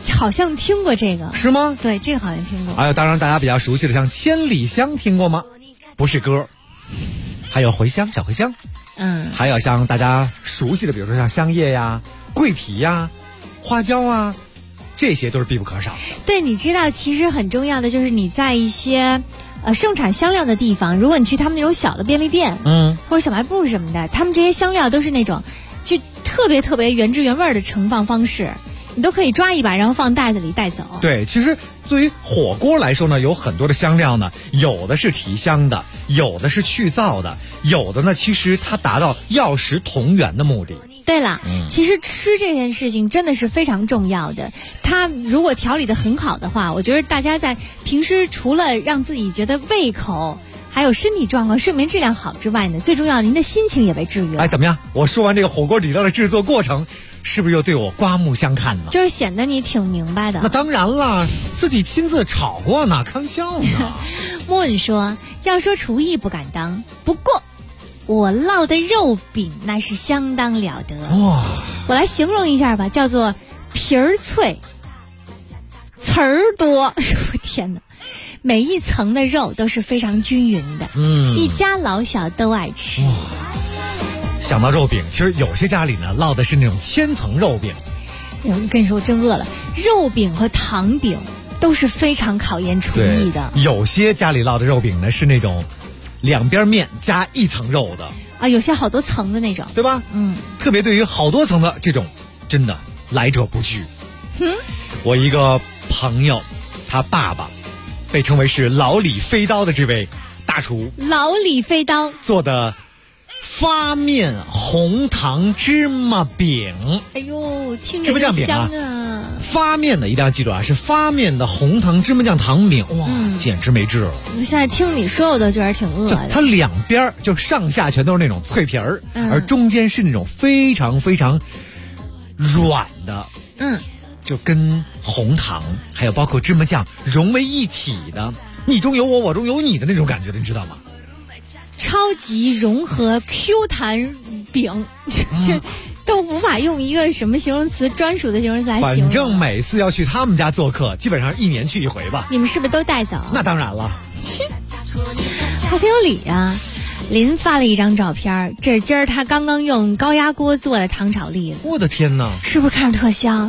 好像听过这个， 是吗？ 对，这个好像听过。 还有当然大家比较熟悉的像千里香听过吗？不是歌。还有茴香，小茴香。还有像大家熟悉的，比如说像香叶呀、桂皮呀、花椒啊，这些都是必不可少的。 对，你知道其实很重要的就是你在一些盛产香料的地方，如果你去他们那种小的便利店，或者小卖部什么的，他们这些香料都是那种就特别特别原汁原味的盛放方式，你都可以抓一把，然后放袋子里带走。 对，其实对于火锅来说呢，有很多的香料呢，有的是提香的，有的是去燥的，有的呢其实它达到药食同源的目的。 对了，其实吃这件事情真的是非常重要的。它如果调理得很好的话，我觉得大家在平时除了让自己觉得胃口还有身体状况、睡眠质量好之外呢，最重要的您的心情也被治愈了。 哎，怎么样？我说完这个火锅底料的制作过程，是不是又对我刮目相看呢？ 就是显得你挺明白的。 那当然了，自己亲自炒过呢，开玩笑呢。 莫文说，要说厨艺不敢当，不过我烙的肉饼那是相当了得。 哇！ 我来形容一下吧，叫做皮儿脆，词儿多。我天哪！每一层的肉都是非常均匀的，一家老小都爱吃。 想到肉饼，其实有些家里呢烙的是那种千层肉饼。 我跟你说，我真饿了。肉饼和糖饼都是非常考验厨艺的。 有些家里烙的肉饼呢是那种两边面加一层肉的啊，有些好多层的那种， 对吧？特别对于好多层的这种，真的来者不拒。我一个朋友，他爸爸被称为是老李飞刀的这位大厨， 老李飞刀做的发面红糖芝麻饼。 哎呦，听着就香啊！ 发面的一定要记住啊，是发面的红糖芝麻酱糖饼，哇，简直没治了。 我现在听你说，我都觉得挺饿的。 它两边就上下全都是那种脆皮儿，而中间是那种非常非常软的，就跟红糖还有包括芝麻酱融为一体的，你中有我，我中有你的那种感觉的，你知道吗？ 超级融合 Q 弹饼，都无法用一个什么形容词专属的形容词来形容。 反正每次要去他们家做客，基本上1年去一回吧。 你们是不是都带走？ 那当然了， 还挺有理啊。林发了一张照片，这是今儿他刚刚用高压锅做的糖炒栗子。 我的天哪， 是不是看着特香？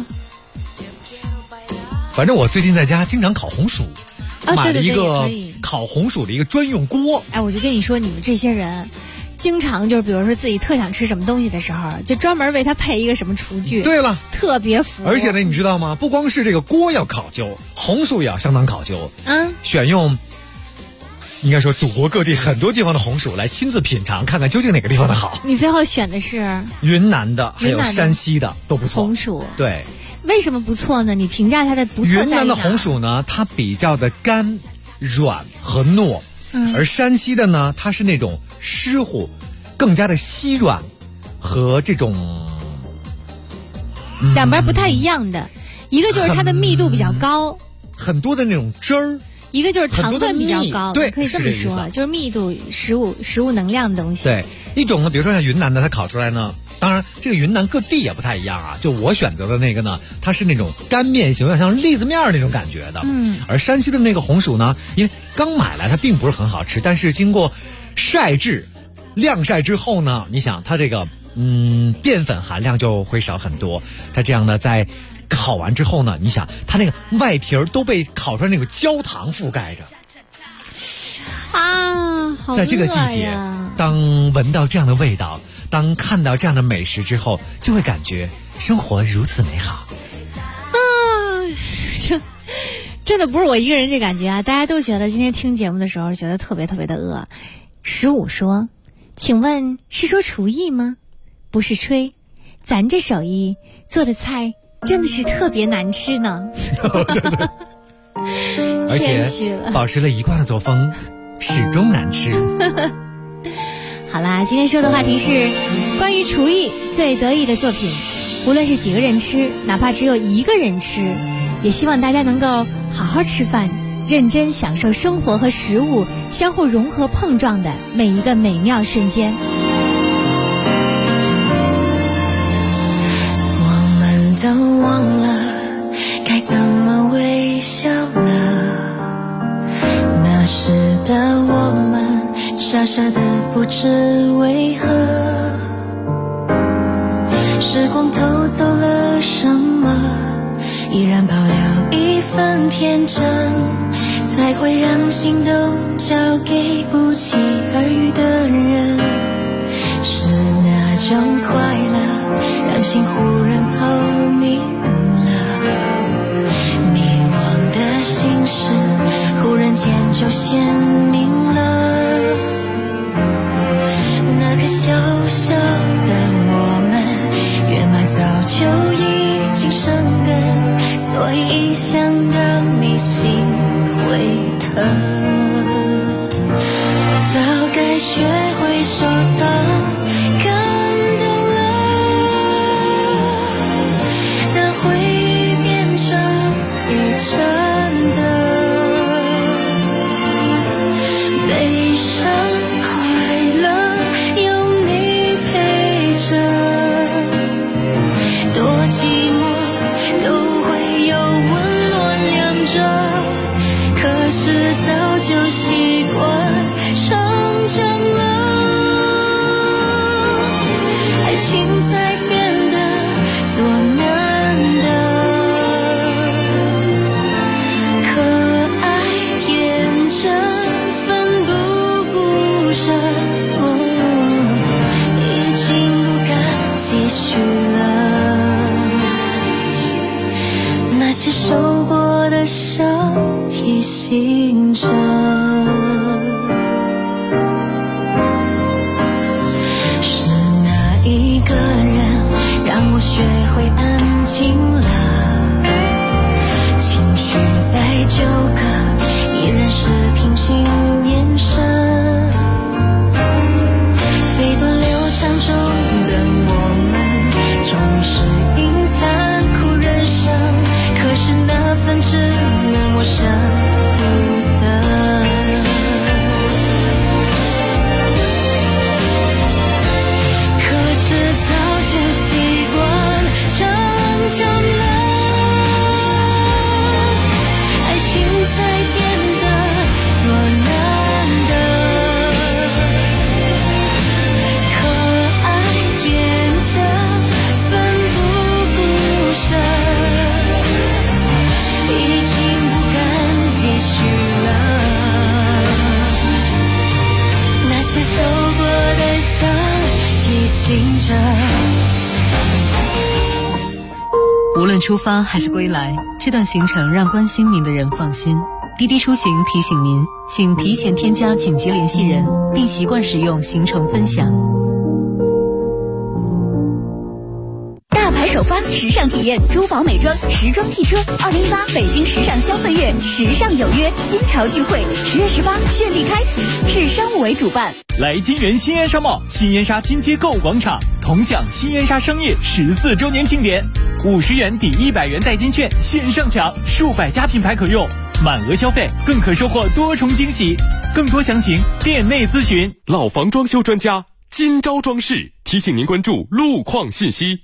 反正我最近在家经常烤红薯，买了一个烤红薯的一个专用锅。 哎，我就跟你说，你们这些人经常就是比如说自己特想吃什么东西的时候，就专门为它配一个什么厨具。 对了， 特别服。 而且呢，你知道吗？不光是这个锅要考究，红薯也要相当考究。选用应该说祖国各地很多地方的红薯来亲自品尝，看看究竟哪个地方的好。 你最后选的是云南的，还有山西的都不错。 红薯， 对。 为什么不错呢？你评价它的不错在哪？ 云南的红薯呢，它比较的干、软和糯，而山西的呢，它是那种湿乎，更加的稀软和这种两边不太一样的，一个就是它的密度比较高， 很多的那种汁儿。 一个就是糖分比较高， 对， 可以这么说，就是密度食物能量的东西。 对，一种呢，比如说像云南的，它烤出来呢，当然这个云南各地也不太一样啊。就我选择的那个呢，它是那种干面型，有点像栗子面那种感觉的。而山西的那个红薯呢，因为刚买来它并不是很好吃，但是经过晒制、晾晒之后呢，你想它这个淀粉含量就会少很多。它这样呢，在烤完之后呢，你想它那个外皮儿都被烤出来那个焦糖覆盖着啊，好饿呀。 在这个季节，当闻到这样的味道，当看到这样的美食之后，就会感觉生活如此美好啊！真的不是我一个人这感觉啊，大家都觉得今天听节目的时候觉得特别特别的饿。15说，请问是说厨艺吗？不是吹，咱这手艺做的菜真的是特别难吃呢。 而且保持了一贯的作风，始终难吃。 好啦，今天说的话题是关于厨艺最得意的作品，无论是几个人吃，哪怕只有一个人吃，也希望大家能够好好吃饭，认真享受生活和食物相互融合碰撞的每一个美妙瞬间。 我们都忘了该怎知为何。时光偷走了什么，依然保留一份天真，才会让心动交给不期而遇的人。是那种快乐，让心忽然透明了，迷惘的心事忽然间就鲜明了。那个小小的我们，原来早就已经生根，所以一想到你心会疼。早该学会收藏，感动了，让回忆变成一真的悲伤快乐，有你陪着，多寂寞都会有温暖亮着。可是早就习惯成长了，爱情才变得多难得。可爱天真，奋不顾身，已经不敢继续了。那些受过的伤提醒着，是哪一个人让我学会安静了？情绪再纠葛，依然是平行眼神。飞过流长中的我们，终于适应残酷人生。可是那份稚嫩我舍不得，可是早就习惯成长了，爱情才变得多难得。可爱天真，奋不顾身，已经不敢继续了。那些受过的伤提醒着， 无论出发还是归来，这段行程让关心您的人放心。滴滴出行提醒您，请提前添加紧急联系人，并习惯使用行程分享。 大牌首发，时尚体验，珠宝美妆，时装汽车。2018北京时尚消费月，时尚有约，新潮聚会，10月18绚丽开启，市商务委主办。 来金源新燕莎茂新燕莎金街购物广场，同享新燕莎商业14周年庆典，50元抵100元代金券线上抢，数百家品牌可用，满额消费更可收获多重惊喜。更多详情店内咨询。 老房装修专家金招装饰提醒您关注路况信息。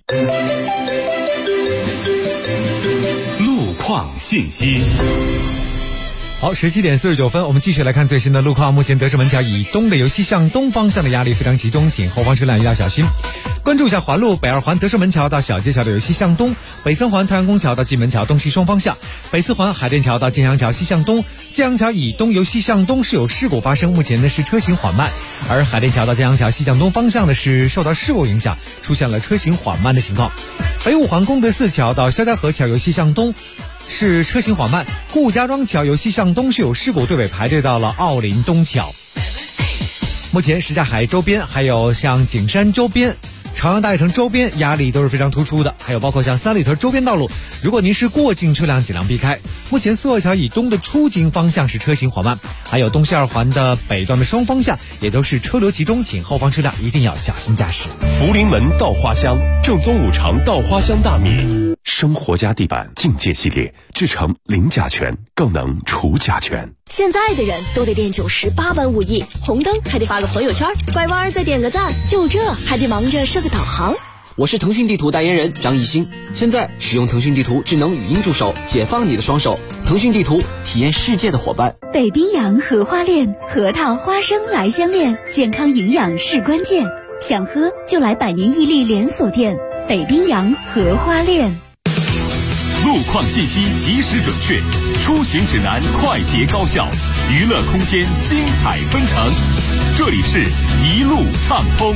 路况信息。 好，17点49分，我们继续来看最新的路况。目前德胜门桥以东的由西向东方向的压力非常集中，请后方车辆一定要小心。关注一下环路，北二环德胜门桥到小街桥的由西向东，北三环太阳宫桥到蓟门桥东西双方向，北四环海淀桥到建阳桥西向东，建阳桥以东由西向东是有事故发生，目前呢是车行缓慢，而海淀桥到建阳桥西向东方向呢是受到事故影响，出现了车行缓慢的情况。北五环功德寺桥到肖家河桥由西向东是车行缓慢，顾家庄桥由西向东是有事故，对尾排队到了奥林东桥。目前什刹海周边还有像景山周边、朝阳大悦城周边压力都是非常突出的，还有包括像三里屯周边道路，如果您是过境车辆尽量避开。目前四惠桥以东的出京方向是车行缓慢，还有东西二环的北段的双方向也都是车流集中，请后方车辆一定要小心驾驶。 福临门稻花香，正宗五常稻花香大米，生活家地板境界系列制成零甲醛，更能除甲醛。 现在的人都得练90、8般武艺，红灯还得发个朋友圈，拐弯再点个赞，就这还得忙着设个导航。 我是腾讯地图代言人张艺兴。现在使用腾讯地图智能语音助手，解放你的双手。腾讯地图，体验世界的伙伴。 北冰洋荷花恋，核桃花生来相恋，健康营养是关键。想喝就来百年伊利连锁店。北冰洋荷花恋。 路况信息及时准确，出行指南快捷高效，娱乐空间精彩纷呈。这里是一路畅通。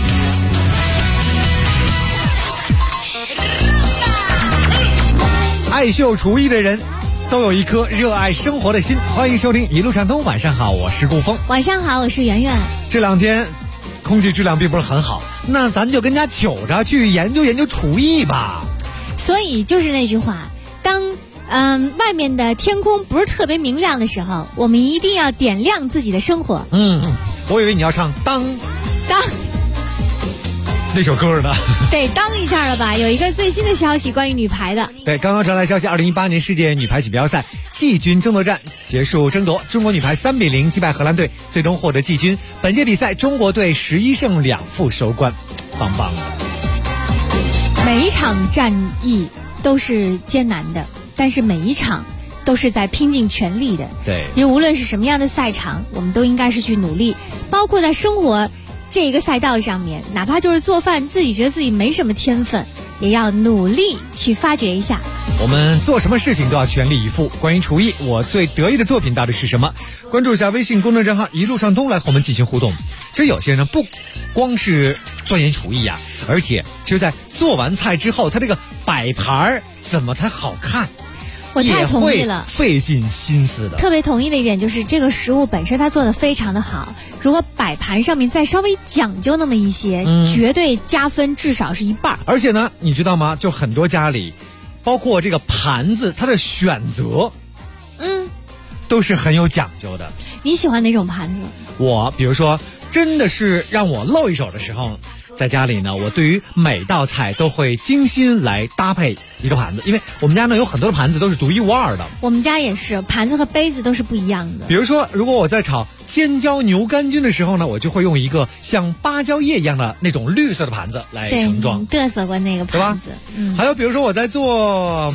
爱秀厨艺的人都有一颗热爱生活的心。欢迎收听一路畅通，晚上好，我是顾峰。 晚上好，我是圆圆。这两天空气质量并不是很好，那咱就跟家糗着去研究研究厨艺吧。 所以就是那句话，当外面的天空不是特别明亮的时候，我们一定要点亮自己的生活。 我以为你要唱当那首歌呢。 得当一下了吧？有一个最新的消息，关于女排的。 对，刚刚传来消息，2018年世界女排锦标赛季军争夺战结束争夺，中国女排3-0击败荷兰队，最终获得季军。本届比赛，中国队11胜2负收官，棒棒的。 每一场战役都是艰难的，但是每一场都是在拼尽全力的。 对， 因为无论是什么样的赛场，我们都应该是去努力，包括在生活这个赛道上面，哪怕就是做饭，自己觉得自己没什么天分，也要努力去发掘一下。 我们做什么事情都要全力以赴。关于厨艺，我最得意的作品到底是什么？关注一下微信公众账号一路畅通来和我们进行互动。其实有些人呢，不光是钻研厨艺呀，而且其实在做完菜之后，他这个摆盘怎么才好看， 我太同意了， 费尽心思的。 特别同意的一点就是，这个食物本身它做得非常的好，如果摆盘上面再稍微讲究那么一些，绝对加分至少是1半。 而且呢，你知道吗？就很多家里，包括这个盘子，它的选择，都是很有讲究的。 你喜欢哪种盘子？ 我比如说，真的是让我露一手的时候，在家里呢，我对于每道菜都会精心来搭配一个盘子，因为我们家呢有很多的盘子都是独一无二的。 我们家也是，盘子和杯子都是不一样的。 比如说，如果我在炒尖椒牛肝菌的时候呢，我就会用一个像芭蕉叶一样的那种绿色的盘子来盛装。 对，嘚瑟过那个盘子。 还有比如说我在做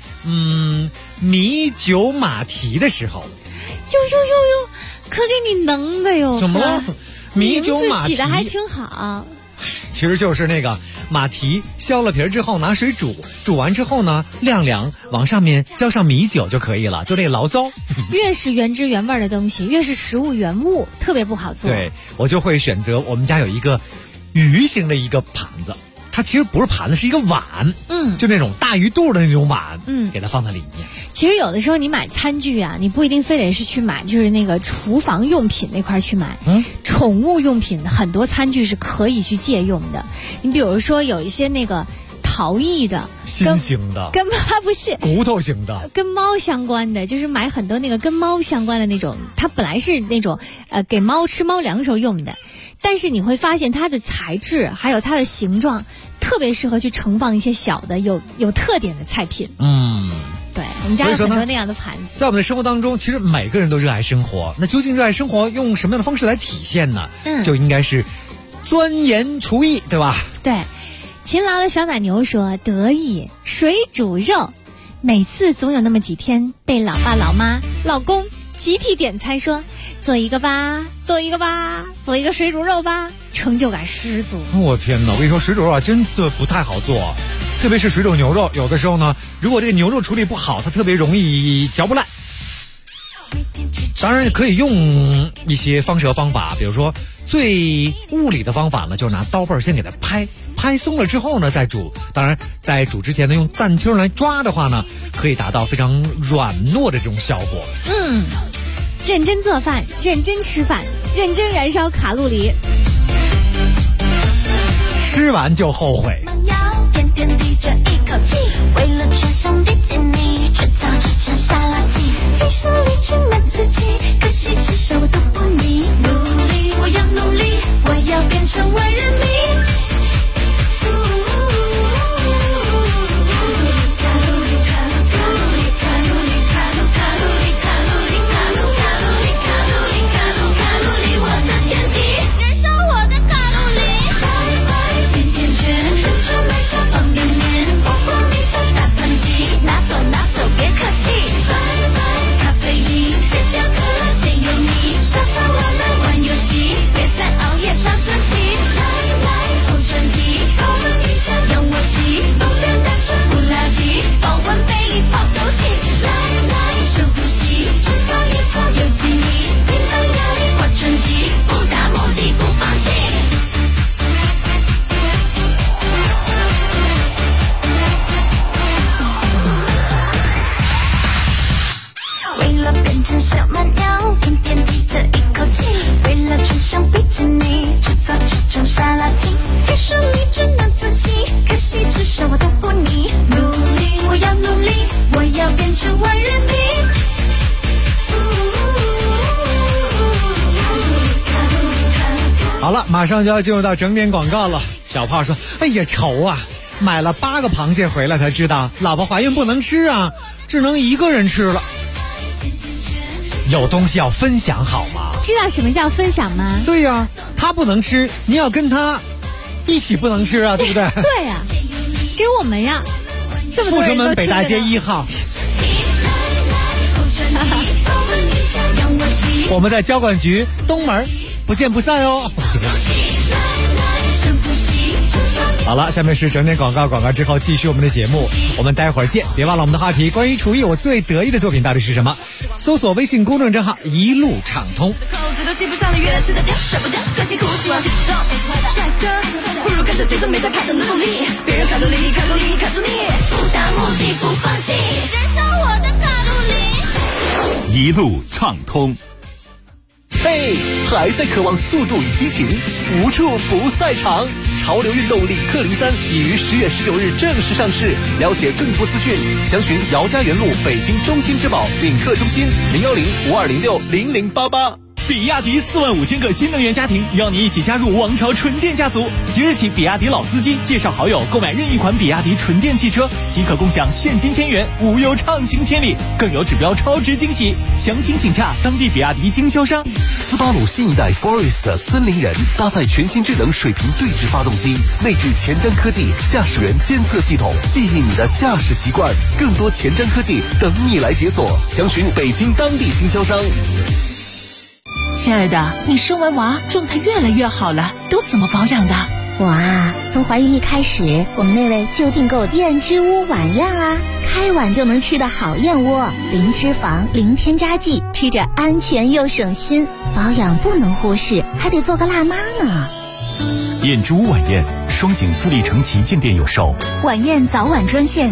米酒马蹄的时候， 哟，可给你能的哟！ 怎么了？米酒马蹄起的还挺好。 其实就是那个马蹄削了皮之后拿水煮，煮完之后呢晾，往上面浇上米酒就可以了，就那个醪糟。 越是原汁原味的东西，越是食物原物，特别不好做。 对，我就会选择我们家有一个鱼形的一个盘子，它其实不是盘子，是一个碗，就那种大鱼肚的那种碗，给它放在里面。 其实有的时候你买餐具啊，你不一定非得是去买就是那个厨房用品那块去买，宠物用品很多餐具是可以去借用的。你比如说有一些那个陶艺的新型的， 跟它不是骨头型的， 跟猫相关的，就是买很多那个跟猫相关的那种，它本来是那种给猫吃猫粮时候用的，但是你会发现它的材质还有它的形状特别适合去盛放一些小的有特点的菜品。对，我们家有很多那样的盘子。 在我们的生活当中，其实每个人都热爱生活。那究竟热爱生活用什么样的方式来体现呢？就应该是钻研厨艺，对吧？ 对，勤劳的小奶牛说：“得意水煮肉，每次总有那么几天被老爸、老妈、老公集体点餐说，做一个吧，做一个吧，做一个水煮肉吧，成就感十足。” 我天哪！我跟你说，水煮肉啊，真的不太好做。特别是水煮牛肉，有的时候呢，如果这个牛肉处理不好，它特别容易嚼不烂。当然可以用一些方式和方法，比如说最物理的方法呢，就是拿刀背先给它拍松了之后呢再煮。当然在煮之前呢，用蛋清来抓的话呢，可以达到非常软糯的这种效果。 认真做饭，认真吃饭，认真燃烧卡路里， 吃完就后悔。 甜甜地这一口气，为了穿上比基尼，制造这场沙拉机，费心力去满自己，可惜至少我都不腻。努力，我要努力，我要变成万人迷。我的天地，燃烧我的卡路里，快快甜甜圈，珍珠马上就要进入到整点广告了。小胖说：“哎呀，愁啊，买了8个螃蟹回来才知道，老婆怀孕不能吃啊，只能一个人吃了。有东西要分享好吗？ 知道什么叫分享吗？ 对呀，他不能吃，你要跟他一起不能吃啊，对不对？ 对呀，给我们呀，这么多人都阜成门北大街1号。我们在交管局东门，不见不散哦。好了，下面是整点广告，广告之后继续我们的节目，我们待会儿见。别忘了我们的话题，关于厨艺我最得意的作品到底是什么？搜索微信公众账号一路畅通。 口子都吸不上的月亮吃得掉，舍不得，更辛苦，希望自己做帅哥，不如跟着节奏没在怕的努力，别人卡路里卡路里卡住你，不达目的不放弃，燃烧我的卡路里。 一路畅通。 嘿，还在渴望速度与激情，无处不赛场。潮流运动领克03已于10月19日正式上市。了解更多资讯，详询姚家园路北京中心之宝领克中心010-5206-0088。 比亚迪45000个新能源家庭，邀你一起加入王朝纯电家族。即日起，比亚迪老司机介绍好友购买任意款比亚迪纯电汽车，即可共享现金1000元，无忧畅行千里，更有指标超值惊喜。详情请洽当地比亚迪经销商。 斯巴鲁新一代 Forest 森林人搭载全新智能水平对置发动机，内置前瞻科技驾驶员监测系统，记忆你的驾驶习惯，更多前瞻科技等你来解锁。详询北京当地经销商。 亲爱的，你生完娃状态越来越好了，都怎么保养的？ 我啊，从怀孕一开始，我们那位就订购燕之屋晚宴啊，开碗就能吃的好燕窝，零脂肪，零添加剂，吃着安全又省心，保养不能忽视，还得做个辣妈呢。 燕之屋晚宴，双井富力城旗舰店有售。 晚宴早晚专线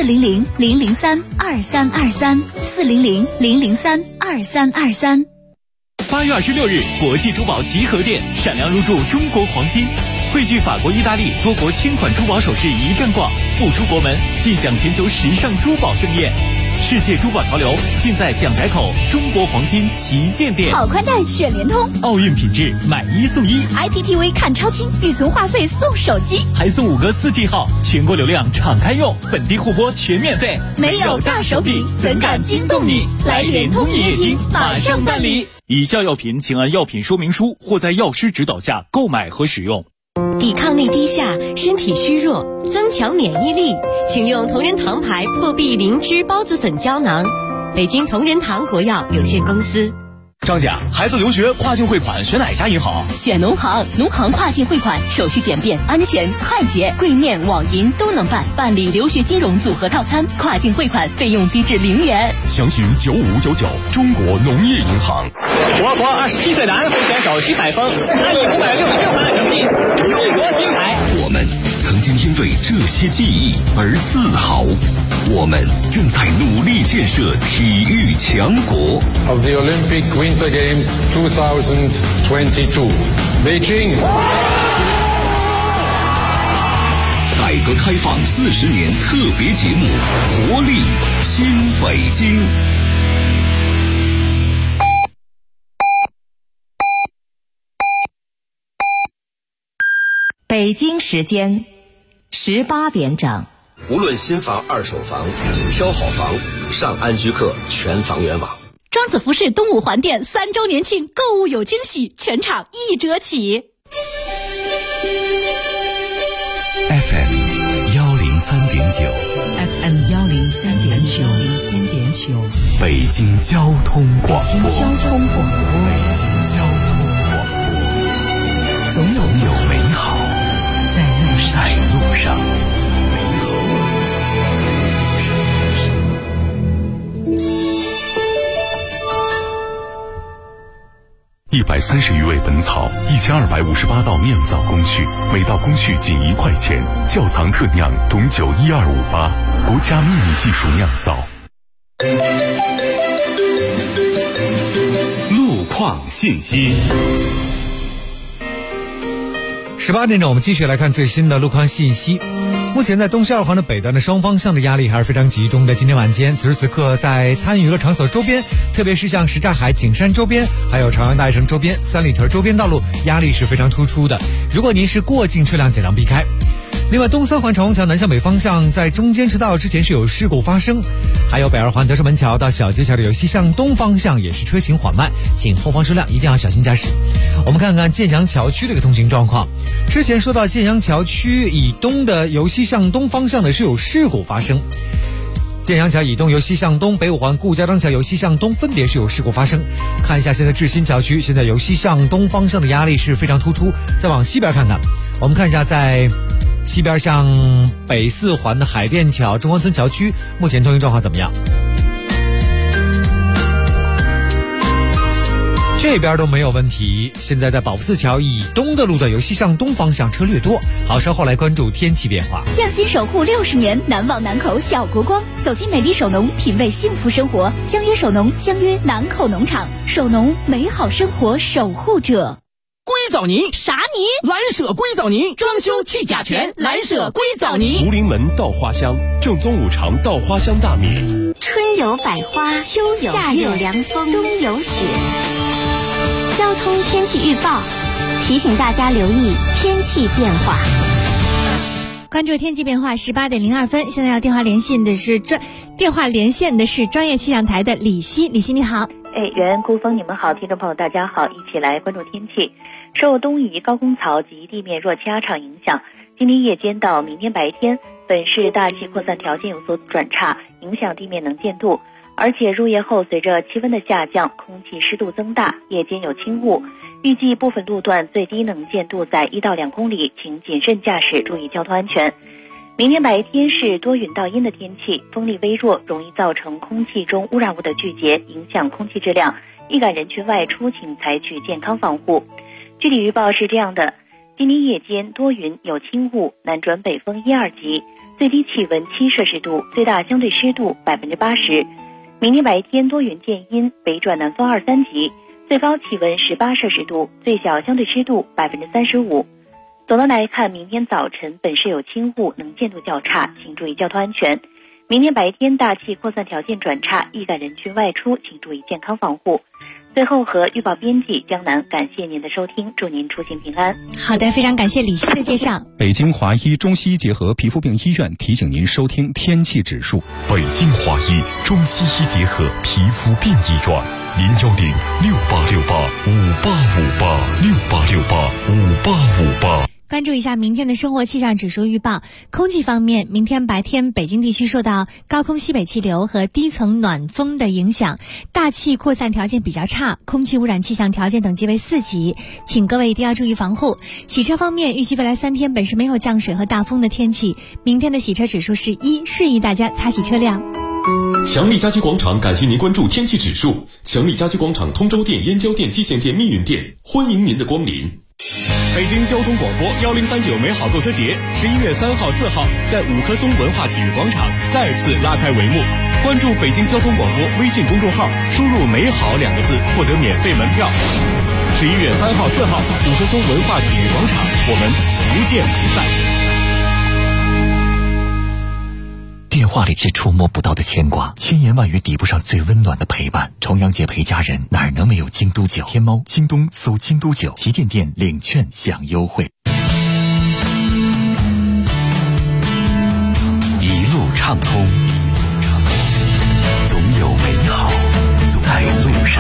400-003-2323，400-003-2323。 8月26日，国际珠宝集合店，闪亮入驻中国黄金，汇聚法国、意大利多国千款珠宝首饰一站逛，不出国门尽享全球时尚珠宝盛宴。世界珠宝潮流尽在蒋宅口中国黄金旗舰店。 好宽带选联通， 奥运品质买1送1 ，IPTV 看超清，预存话费送手机， 还送5个4G 号，全国流量敞开用，本地互播全免费。 没有大手笔怎敢惊动你？来联通营业厅马上办理。 以下药品请按药品说明书或在药师指导下购买和使用。 抵抗力低下，身体虚弱，增强免疫力，请用同仁堂牌破壁灵芝孢子粉胶囊。北京同仁堂国药有限公司。 张姐，孩子留学跨境汇款选哪家银行？ 选农行，农行跨境汇款手续简便、安全、快捷，柜面、网银都能办。办理留学金融组合套餐，跨境汇款费用低至0元。 详询9599中国农业银行。 我国27岁男会选手徐海峰，他以566分的成绩荣夺金牌。 我们曾经因为这些记忆而自豪，我们正在努力建设体育强国。 Of the Olympic Winter Games 2022, Beijing. 改革开放40年特别节目，活力新北京。 北京时间18点整。 无论新房、二手房，挑好房，上安居客全房源网。 庄子服饰东五环店3周年庆，购物有惊喜，全场1折起。 FM 103.9 FM 103.9 北京交通广播。 北京交通广播。 总有美好在路上。130余味本草，1258道酿造工序，每道工序仅1块钱。窖藏特酿种酒12588，国家秘密技术酿造。路况信息。 18点整，我们继续来看最新的路况信息。 目前在东西二环的北段的双方向的压力还是非常集中的。今天晚间此时此刻在参与娱乐场所周边，特别是像什刹海、景山周边，还有朝阳大悦城周边、三里屯周边道路压力是非常突出的。如果您是过境车辆，尽量避开。另外，东三环长虹桥南向北方向在中间车道之前是有事故发生，还有北二环德胜门桥到小街桥的由西向东方向也是车行缓慢，请后方车辆一定要小心驾驶。我们看看建阳桥区的一个通行状况。之前说到建阳桥区以东的由西向东方向的是有事故发生，建阳桥以东由西向东，北五环顾家庄桥由西向东分别是有事故发生。看一下现在志新桥区，现在由西向东方向的压力是非常突出。再往西边看看，我们看一下在西边像北四环的海淀桥、中关村桥区，目前通行状况怎么样？这边都没有问题。现在在保福寺桥以东的路段由西向东方向车略多。好，稍后来关注天气变化。 匠心守护60年，难忘南口小国光。走进美丽首农，品味幸福生活。相约首农，相约南口农场。首农，美好生活守护者。 硅藻泥啥泥？ 蓝舍硅藻泥，装修去甲醛，蓝舍硅藻泥。 福临门稻花香，正宗五常稻花香大米。 春有百花，秋有夏有凉风，冬有雪。交通天气预报提醒大家留意天气变化。 关注天气变化，18点02分。现在要电话连线的是专业气象台的李希。李希你好。 袁顾峰，你们好，听众朋友大家好，一起来关注天气。受东移高空槽及地面弱气压场影响，今天夜间到明天白天，本市大气扩散条件有所转差，影响地面能见度。而且入夜后随着气温的下降，空气湿度增大，夜间有轻雾，预计部分路段最低能见度在1到2公里，请谨慎驾驶，注意交通安全。明天白天是多云到阴的天气，风力微弱，容易造成空气中污染物的聚集，影响空气质量，易感人群外出请采取健康防护。具体预报是这样的：今天夜间多云有轻雾，南转北风1、2级，最低气温7摄氏度，最大相对湿度80%。明天白天多云见阴，北转南风2、3级，最高气温18摄氏度，最小相对湿度35%。总的来看，明天早晨本市有轻雾，能见度较差，请注意交通安全。明天白天大气扩散条件转差，易感人群外出，请注意健康防护。最后和预报编辑江南感谢您的收听，祝您出行平安。 好的，非常感谢李希的介绍。 北京华医中西医结合皮肤病医院提醒您收听天气指数。 北京华医中西医结合皮肤病医院，0106868585858，688585858。 关注一下明天的生活气象指数预报。空气方面，明天白天北京地区受到高空西北气流和低层暖风的影响，大气扩散条件比较差，空气污染气象条件等级为4级，请各位一定要注意防护。洗车方面，预计未来3天本市没有降水和大风的天气，明天的洗车指数是1，示意大家擦洗车辆。 强力家居广场感谢您关注天气指数。强力家居广场通州店、燕郊店、蓟县店、密云店，欢迎您的光临。 北京交通广播1039美好购车节11月3号、4号在五棵松文化体育广场再次拉开帷幕。关注北京交通广播微信公众号，输入美好2个字获得免费门票。11月3号、4号五棵松文化体育广场，我们不见不散。 电话里是触摸不到的牵挂，千言万语抵不上最温暖的陪伴。重阳节陪家人，哪能没有京都酒？天猫、京东搜京都酒，旗舰店领券享优惠。一路畅通，总有美好在路上。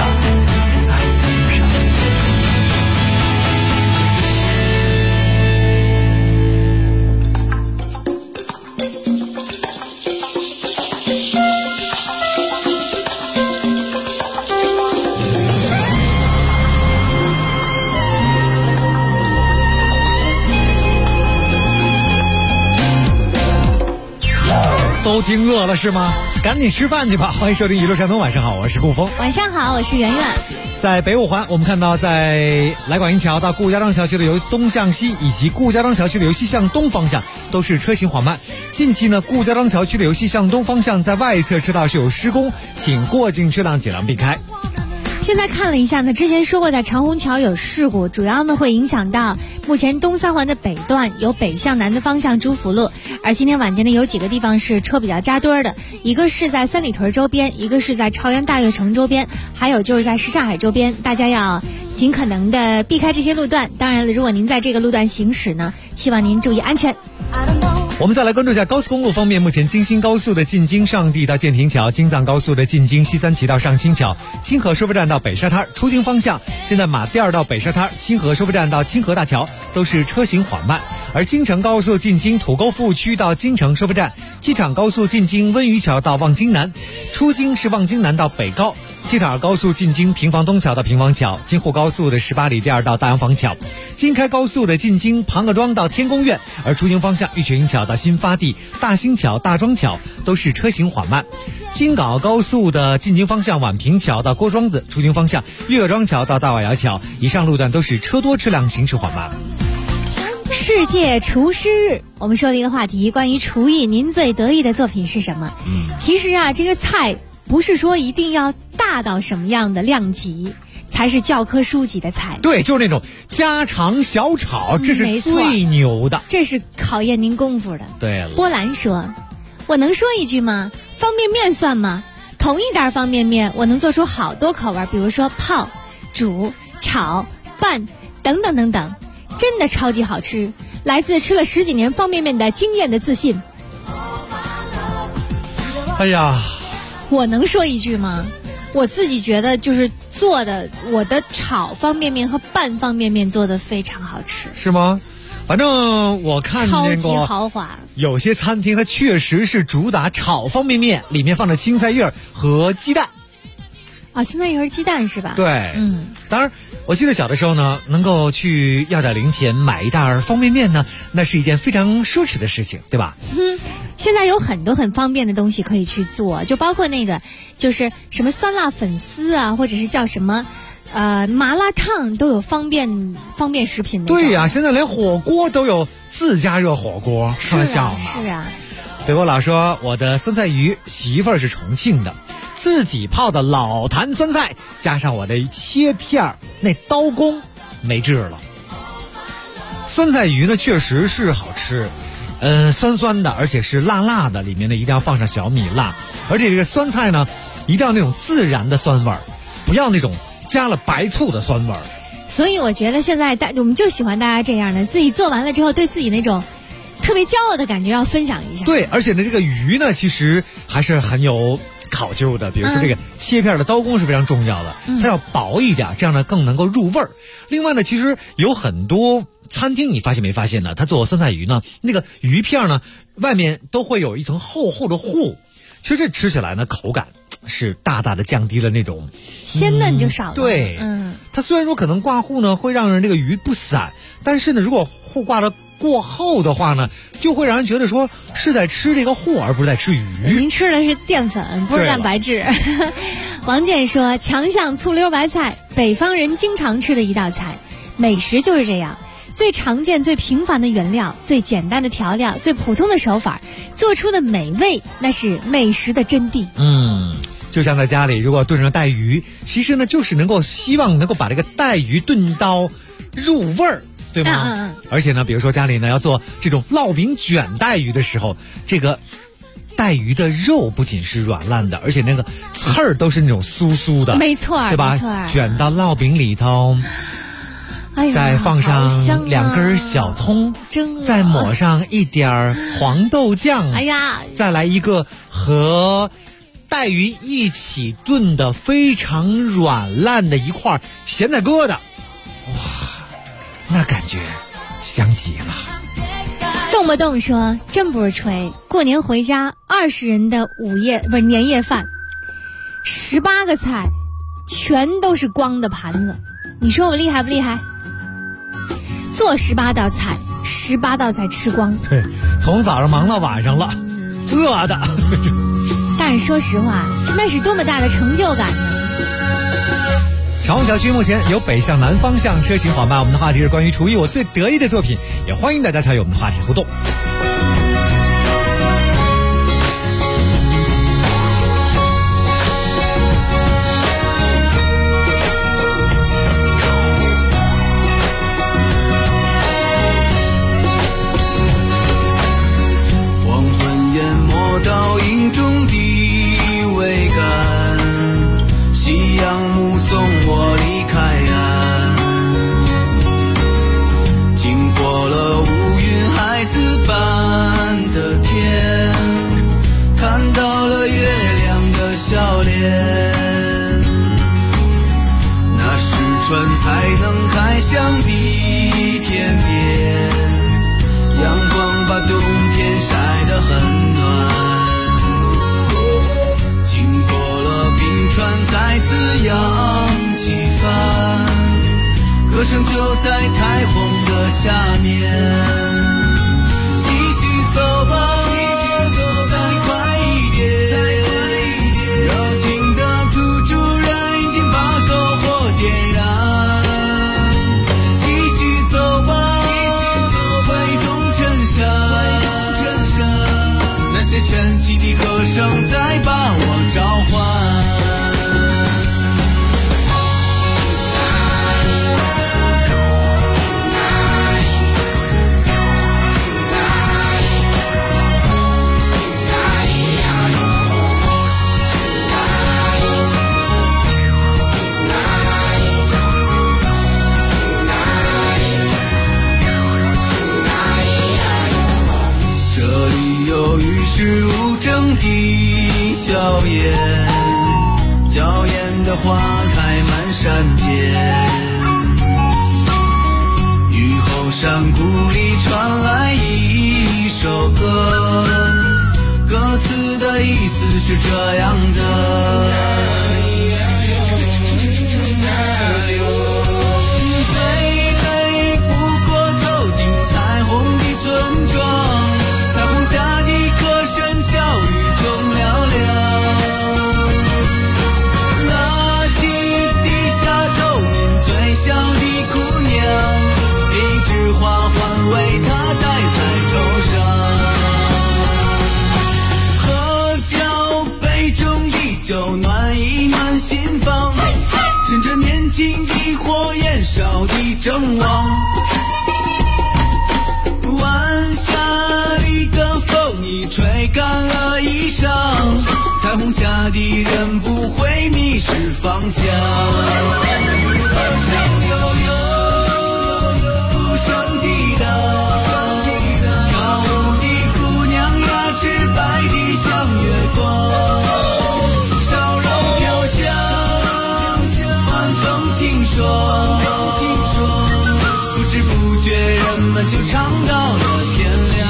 都听饿了是吗？赶紧吃饭去吧！欢迎收听一路畅通，晚上好，我是顾峰。 晚上好，我是圆圆。 在北五环，我们看到在来广营桥到顾家庄桥区的由东向西，以及顾家庄桥区的由西向东方向都是车行缓慢。近期呢，顾家庄桥区的由西向东方向在外侧车道是有施工，请过境车辆尽量避开。 现在看了一下呢，之前说过在长虹桥有事故，主要呢会影响到目前东三环的北段，有北向南的方向朱福路，而今天晚间呢有几个地方是车比较扎堆的，一个是在三里屯周边，一个是在朝阳大悦城周边，还有就是在什刹海周边，大家要尽可能的避开这些路段。当然了，如果您在这个路段行驶呢，希望您注意安全。 我们再来关注一下高速公路方面，目前京新高速的进京上地到建亭桥，京藏高速的进京西三旗到上清桥，清河收费站到北沙滩出京方向，现在马甸儿到北沙滩，清河收费站到清河大桥都是车行缓慢。而京承高速进京土沟服务区到京承收费站，机场高速进京温榆桥到望京南，出京是望京南到北高，机场高速进京平房东桥到平房桥，京沪高速的18里店到大洋坊桥，京开高速的进京庞各庄到天宫苑，而出京方向玉泉营桥到新发地、大兴桥、大庄桥都是车行缓慢。京港高速的进京方向宛平桥到郭庄子，出京方向岳各庄桥到大瓦窑桥，以上路段都是车多车辆行驶缓慢。 世界厨师日，我们说了一个话题，关于厨艺，您最得意的作品是什么？其实啊，这个菜不是说一定要大到什么样的量级才是教科书级的菜， 对，就是那种家常小炒，这是最牛的， 这是考验您功夫的。 对了， 波兰说，我能说一句吗？方便面算吗？同一袋方便面我能做出好多口味，比如说泡、煮、炒、拌等等等等，真的超级好吃，来自吃了10几年方便面的经验的自信。 哎呀， 我能说一句吗？我自己觉得就是做的，我的炒方便面和拌方便面做的非常好吃。 是吗？反正我看见过， 超级豪华。 有些餐厅它确实是主打炒方便面，里面放着青菜叶和鸡蛋。 啊，青菜叶和鸡蛋是吧？ 对，当然，我记得小的时候呢，能够去要点零钱买一袋方便面呢，那是一件非常奢侈的事情，对吧？ 现在有很多很方便的东西可以去做，就包括那个就是什么酸辣粉丝啊，或者是叫什么麻辣烫，都有方便食品的。 对呀，现在连火锅都有自加热火锅，开玩笑嘛。 是啊。 北国老说，我的酸菜鱼媳妇儿是重庆的，自己泡的老坛酸菜，加上我的切片那刀工，没治了。酸菜鱼呢，确实是好吃。酸酸的，而且是辣辣的，里面呢一定要放上小米辣，而且这个酸菜呢，一定要那种自然的酸味儿，不要那种加了白醋的酸味儿。 所以我觉得现在我们就喜欢大家这样的，自己做完了之后，对自己那种特别骄傲的感觉要分享一下。 对，而且呢，这个鱼呢，其实还是很有考究的，比如说这个切片的刀工是非常重要的，它要薄一点，这样呢更能够入味儿。另外呢，其实有很多餐厅你发现没发现呢？它做酸菜鱼呢，那个鱼片呢，外面都会有一层厚厚的糊，其实这吃起来呢，口感是大大的降低了那种鲜嫩就少了。 对，它虽然说可能挂糊呢会让人这个鱼不散，但是呢，如果糊挂的过厚的话呢，就会让人觉得说是在吃这个糊，而不是在吃鱼。 您吃的是淀粉，不是蛋白质。王健说，强项醋溜白菜，北方人经常吃的一道菜，美食就是这样。最常见、最平凡的原料，最简单的调料，最普通的手法，做出的美味，那是美食的真谛。 就像在家里，如果炖上带鱼，其实呢，就是希望能够把这个带鱼炖到入味儿，对吗？而且呢，比如说家里呢要做这种烙饼卷带鱼的时候，这个带鱼的肉不仅是软烂的，而且那个刺儿都是那种酥酥的， 没错， 对吧？ 没错， 卷到烙饼里头。再放上2根小葱，再抹上一点黄豆酱，再来一个和带鱼一起炖的非常软烂的一块咸菜疙瘩，哇，那感觉香极了。 动不动说真不是吹，过年回家20人的年夜饭，18个菜全都是光的盘子，你说我厉害不厉害？做18道菜，18道菜吃光。 对，从早上忙到晚上了，饿的。 但是说实话，那是多么大的成就感呢！ 长虹桥区目前有北向南方向车行缓慢。我们的话题是关于厨艺我最得意的作品，也欢迎大家参与我们的话题互动。 上的天边，阳光把冬天晒得很暖，经过了冰川再次扬起帆，歌声就在彩虹的下面。继续走吧，再快一点，柔情的土著人已经把篝火点燃。继续走吧，挥动衬衫，那些神奇的歌声在把我召唤。是无争的硝烟，娇艳的花开满山间，雨后山谷里传来一首歌，歌词的意思是这样的。就暖一暖心房，趁着年轻的火焰烧的正旺，晚霞里的风已吹干了衣裳，彩虹下的人不会迷失方向。歌声悠悠，鼓声激荡，跳舞的姑娘呀，直白的像月光。不知不觉人们就唱到了天亮。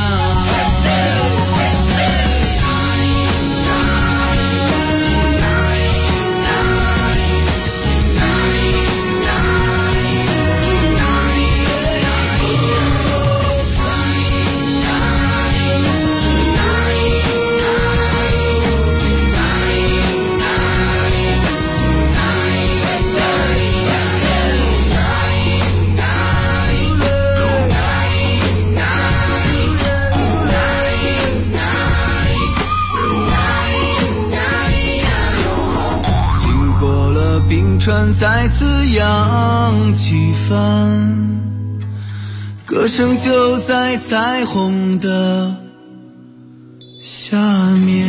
冰川再次扬起帆，歌声就在彩虹的下面。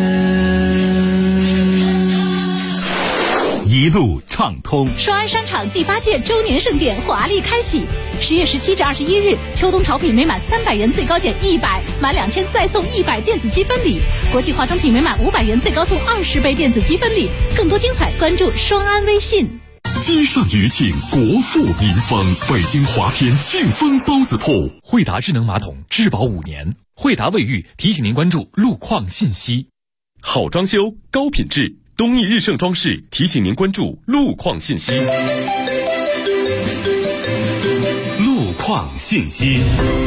一路畅通。 双安商场第8届周年盛典华丽开启，10月17至21日，秋冬潮品每满300元最高减100，满2000再送100电子积分礼；国际化妆品每满500元最高送20倍电子积分礼。更多精彩，关注双安微信。 积善余庆，国富民丰。北京华天庆丰包子铺， 惠达智能马桶质保5年。惠达卫浴提醒您关注路况信息。 好装修，高品质。东义日盛装饰提醒您关注路况信息。路况信息。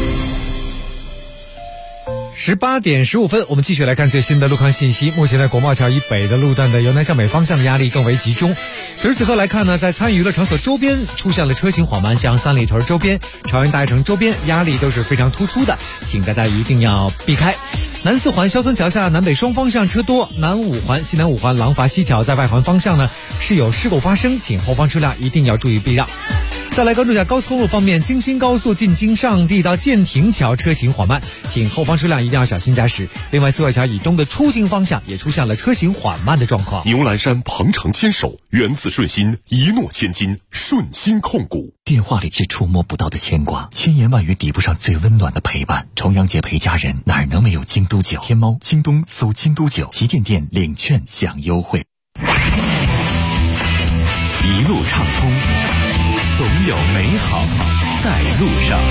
18点15分，我们继续来看最新的路况信息。目前在国贸桥以北的路段的由南向北方向的压力更为集中。此时此刻来看呢，在参与娱乐场所周边出现了车行缓慢，像三里屯周边、朝阳大悦城周边压力都是非常突出的，请大家一定要避开。南4环肖村桥下南北双方向车多，南5环、西南5环廊坊西桥在外环方向呢是有事故发生，请后方车辆一定要注意避让。再来关注一下高速公路方面，京新高速进京上地到建亭桥车行缓慢，请后方车辆一定要小心驾驶。另外，四外桥以东的出京方向也出现了车行缓慢的状况。 牛栏山鹏程牵手，源自顺心，一诺千金，顺心控股。 电话里是触摸不到的牵挂，千言万语抵不上最温暖的陪伴。重阳节陪家人，哪能没有京都酒？天猫、京东搜京都酒，旗舰店领券享优惠。 一路畅通， 总有美好在路上。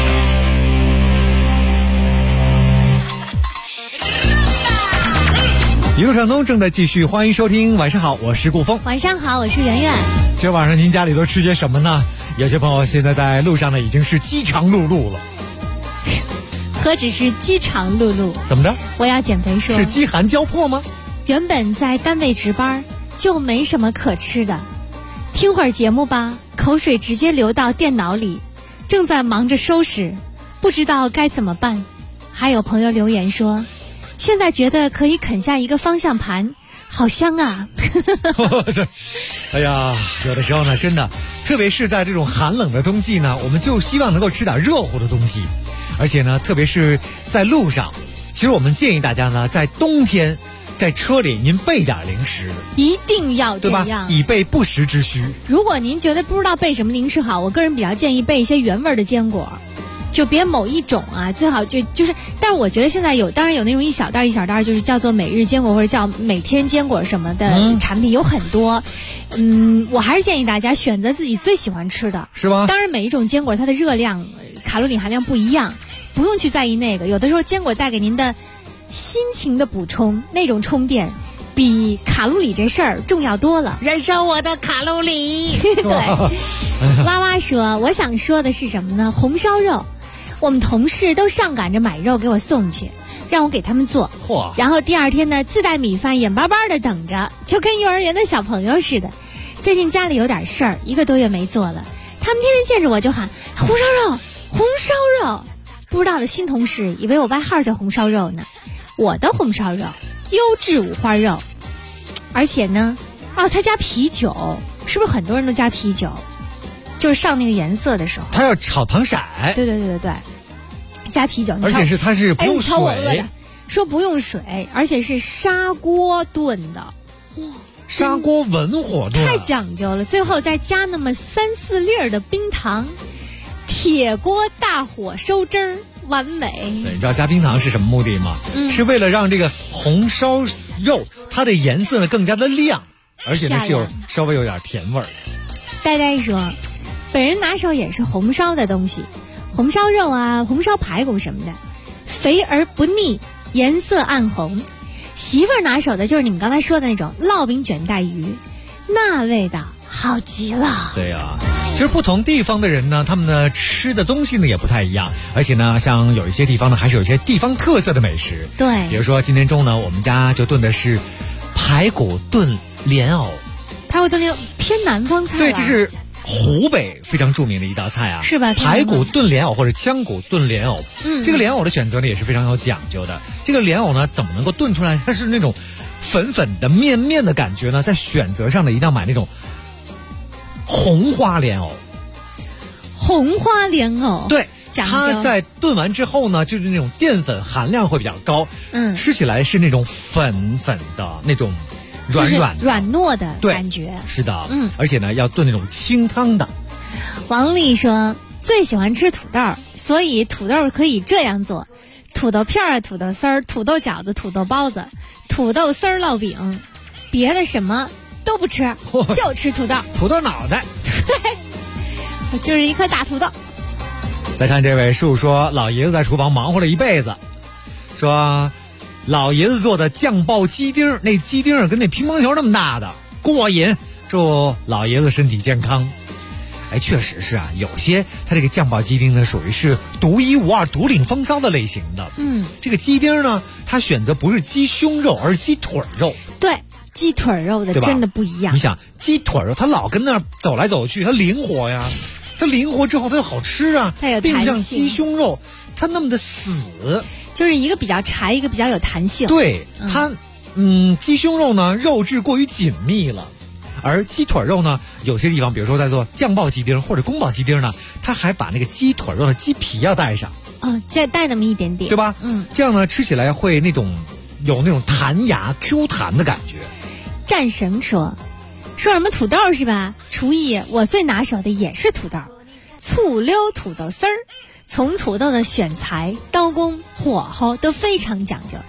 一路畅通正在继续，欢迎收听。晚上好，我是顾峰。 晚上好，我是圆圆。 这晚上您家里都吃些什么呢？有些朋友现在在路上呢，已经是饥肠辘辘了。 何止是饥肠辘辘？ 怎么着？ 我要减肥说。 是饥寒交迫吗？ 原本在单位值班，就没什么可吃的，听会儿节目吧，口水直接流到电脑里，正在忙着收拾，不知道该怎么办。还有朋友留言说，现在觉得可以啃下一个方向盘，好香啊！ 哎呀，有的时候呢，真的，特别是在这种寒冷的冬季呢，我们就希望能够吃点热乎的东西，而且呢，特别是在路上，其实我们建议大家呢，在冬天，在车里您备点零食， 一定要这样， 对吧？以备不时之需。 如果您觉得不知道备什么零食好，我个人比较建议备一些原味的坚果。就别某一种啊，最好就是，但是我觉得现在当然有那种一小袋一小袋，就是叫做每日坚果或者叫每天坚果什么的产品有很多。我还是建议大家选择自己最喜欢吃的， 是吧？ 当然每一种坚果它的热量、卡路里含量不一样，不用去在意那个。有的时候坚果带给您的心情的补充，那种充电，比卡路里这事儿重要多了。燃烧我的卡路里。对，哇哇说，我想说的是什么呢？红烧肉。我们同事都上赶着买肉给我送去，让我给他们做。然后第二天呢，自带米饭眼巴巴的等着，就跟幼儿园的小朋友似的。最近家里有点事儿，1个多月没做了，他们天天见着我就喊红烧肉红烧肉。不知道的新同事以为我外号叫红烧肉呢。我的红烧肉优质五花肉，而且呢它加啤酒，是不是很多人都加啤酒？就是上那个颜色的时候， 它要炒糖色。 对，加啤酒， 而且它是不用水。 我饿的，说不用水，而且是砂锅炖的。 砂锅文火炖， 太讲究了。最后再加那么3-4粒的冰糖，铁锅大火收汁儿，完美。 对，你知道加冰糖是什么目的吗？是为了让这个红烧肉它的颜色呢更加的亮，而且呢是稍微有点甜味儿。 呆呆说，本人拿手也是红烧的东西，红烧肉啊，红烧排骨什么的，肥而不腻，颜色暗红。媳妇儿拿手的就是你们刚才说的那种烙饼卷带鱼，那味道好极了。 对呀，其实不同地方的人呢，他们的吃的东西呢也不太一样，而且呢，像有一些地方呢，还是有一些地方特色的美食。 对， 比如说今天中午呢，我们家就炖的是排骨炖莲藕。 排骨炖莲藕偏南方菜吧？ 对，这是湖北非常著名的一道菜啊， 是吧？ 排骨炖莲藕或者腔骨炖莲藕，这个莲藕的选择呢也是非常有讲究的。这个莲藕呢怎么能够炖出来？它是那种粉粉的面面的感觉呢，在选择上呢一定要买那种红花莲藕。 红花莲藕， 对，它在炖完之后呢，就是那种淀粉含量会比较高，吃起来是那种粉粉的那种。软糯的感觉， 是的，而且呢要炖那种清汤的。 王丽说最喜欢吃土豆，所以土豆可以这样做：土豆片儿、土豆丝儿、土豆饺子、土豆包子、土豆丝儿烙饼，别的什么都不吃，就吃土豆。 土豆脑袋， 对，就是一颗大土豆。 再看这位叔说，老爷子在厨房忙活了一辈子，说。老爷子做的酱爆鸡丁，那鸡丁跟那乒乓球那么大的，过瘾。祝老爷子身体健康。哎，确实是啊，有些它这个酱爆鸡丁呢，属于是独一无二、独领风骚的类型的。这个鸡丁呢，它选择不是鸡胸肉，而是鸡腿肉。 对，鸡腿肉的真的不一样。 你想，鸡腿肉它老跟那儿走来走去，它灵活呀。它灵活之后，它就好吃啊， 它有弹性， 并不像鸡胸肉，它那么的死。 就是一个比较柴，一个比较有弹性。 对，它，鸡胸肉呢肉质过于紧密了，而鸡腿肉呢，有些地方，比如说在做酱爆鸡丁或者宫保鸡丁呢，它还把那个鸡腿肉的鸡皮要带上。 再带那么一点点， 对吧？这样呢，吃起来会有那种弹牙 Q 弹的感觉。 战神说什么土豆是吧？厨艺我最拿手的也是土豆，醋溜土豆丝儿。从土豆的选材、刀工、火候都非常讲究，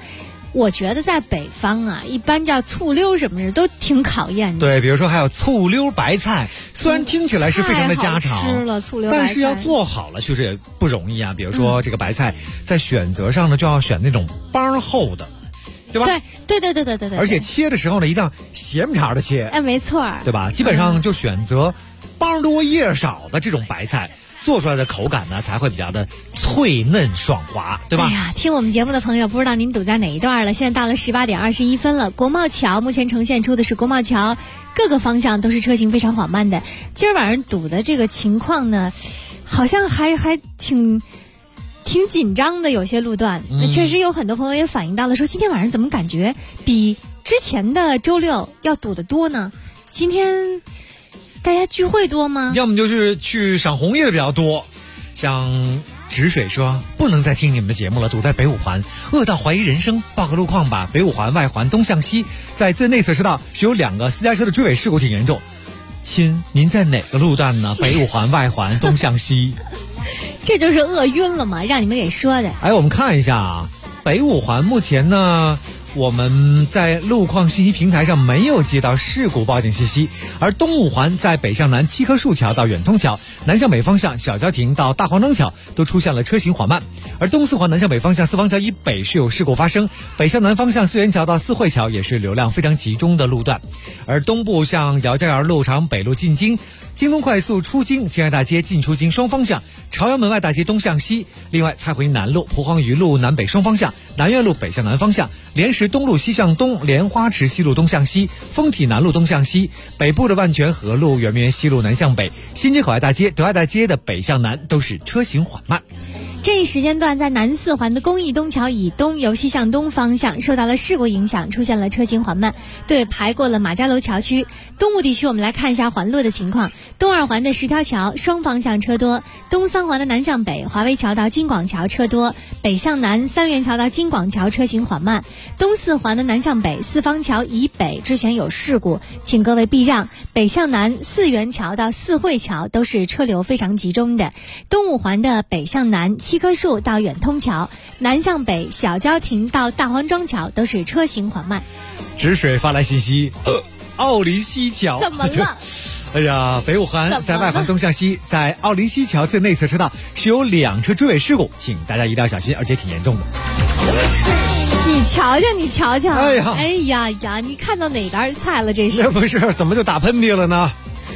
我觉得在北方啊，一般叫醋溜什么的都挺考验的。 对，比如说还有醋溜白菜，虽然听起来是非常的家常， 吃了醋溜白菜， 但是要做好了确实也不容易啊。比如说这个白菜在选择上呢，就要选那种帮厚的，对吧？ 对。 而且切的时候呢，一定要斜茬的切。 哎，没错， 对吧？基本上就选择帮多叶少的这种白菜。做出来的口感呢，才会比较的脆嫩爽滑，对吧？ 哎呀，听我们节目的朋友，不知道您堵在哪一段了？现在到了18点21分了。国贸桥目前呈现出的是国贸桥各个方向都是车行非常缓慢的。今儿晚上堵的这个情况呢，好像还挺紧张的，有些路段。确实有很多朋友也反映到了，说今天晚上怎么感觉比之前的周六要堵得多呢？今天大家聚会多吗？ 要么就是去赏红叶的比较多，像止水说不能再听你们的节目了，堵在北五环，饿到怀疑人生，报个路况吧。北五环外环东向西，在最内侧车道是有2个私家车的追尾事故挺严重。亲，您在哪个路段呢？北五环外环东向西， 这就是饿晕了嘛，让你们给说的。 哎，我们看一下啊，北五环目前呢，我们在路况信息平台上没有接到事故报警信息，而东五环在北向南七棵树桥到远通桥，南向北方向小郊亭到大黄灯桥都出现了车行缓慢，而东四环南向北方向四方桥以北是有事故发生，北向南方向四元桥到四惠桥也是流量非常集中的路段，而东部向姚家园路长北路进京，京东快速出京京爱大街进出京双方向，朝阳门外大街东向西，另外蔡回南路蒲黄榆路南北双方向，南苑路北向南方向，莲石东路西向东，莲花池西路东向西，丰体南路东向西，北部的万泉河路圆明园西路南向北，新街口爱大街德爱大街的北向南都是车行缓慢。 这一时间段，在南四环的公益东桥以东由西向东方向受到了事故影响，出现了车行缓慢，对排过了马家楼桥区。东部地区我们来看一下环路的情况，东二环的十条桥双方向车多，东三环的南向北华威桥到金广桥车多，北向南三元桥到金广桥车行缓慢，东四环的南向北四方桥以北之前有事故，请各位避让，北向南四元桥到四惠桥都是车流非常集中的，东五环的北向南七棵树到远通桥，南向北小郊亭到大黄庄桥都是车行缓慢。 止水发来信息，奥林西桥怎么了？ 哎呀，北五环在外环东向西，在奥林西桥最内侧车道是有2车追尾事故，请大家一定要小心，而且挺严重的。 你瞧瞧，你瞧瞧， 哎呀，你看到哪杆菜了？这是？ 那不是，怎么就打喷嚏了呢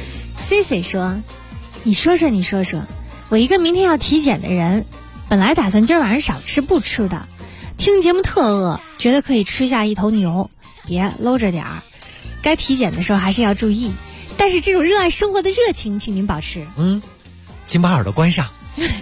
？CC 说，你说说，我一个明天要体检的人，本来打算今儿晚上少吃不吃的，听节目特饿，觉得可以吃下一头牛，别搂着点儿，该体检的时候还是要注意，但是这种热爱生活的热情请您保持。 请把耳朵关上。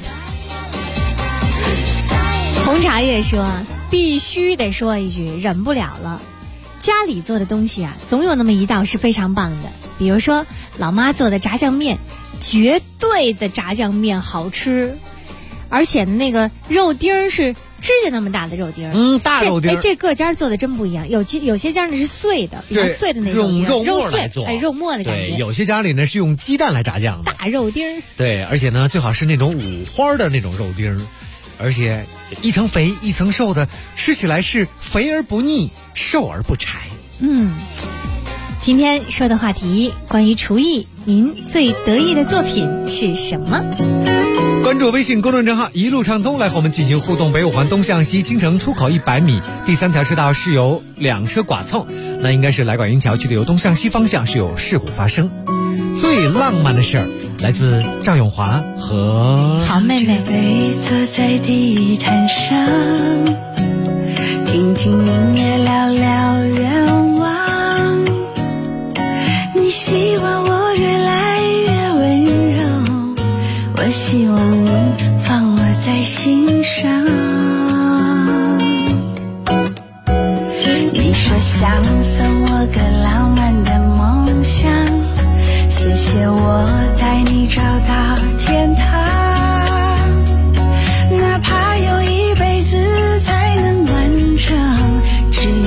红茶叶说，必须得说一句，忍不了了，家里做的东西啊，总有那么一道是非常棒的，比如说老妈做的炸酱面，绝对的炸酱面好吃，而且那个肉丁儿是指甲那么大的肉丁儿， 大肉丁儿， 这各家做的真不一样，有些家呢是碎的，比较碎的那种肉末来做， 肉末的感觉。 对，有些家里呢是用鸡蛋来炸酱的大肉丁儿。 对，而且呢最好是那种五花的那种肉丁儿，而且一层肥一层瘦的，吃起来是肥而不腻，瘦而不柴。 今天说的话题关于厨艺，您最得意的作品是什么？ 关注微信公众账号一路畅通，来和我们进行互动。北五环东向西京城出口100米，第3条车道是有2车剐蹭，那应该是来广营桥去的由东向西方向是有事故发生。最浪漫的事儿来自赵咏华和好妹妹。 坐在地毯上，听听音乐，聊聊愿望。你希望我越来越温柔，我希望你放我在心上。你说想送我个浪漫的梦想，谢谢我带你找到天堂，哪怕有一辈子才能完成，只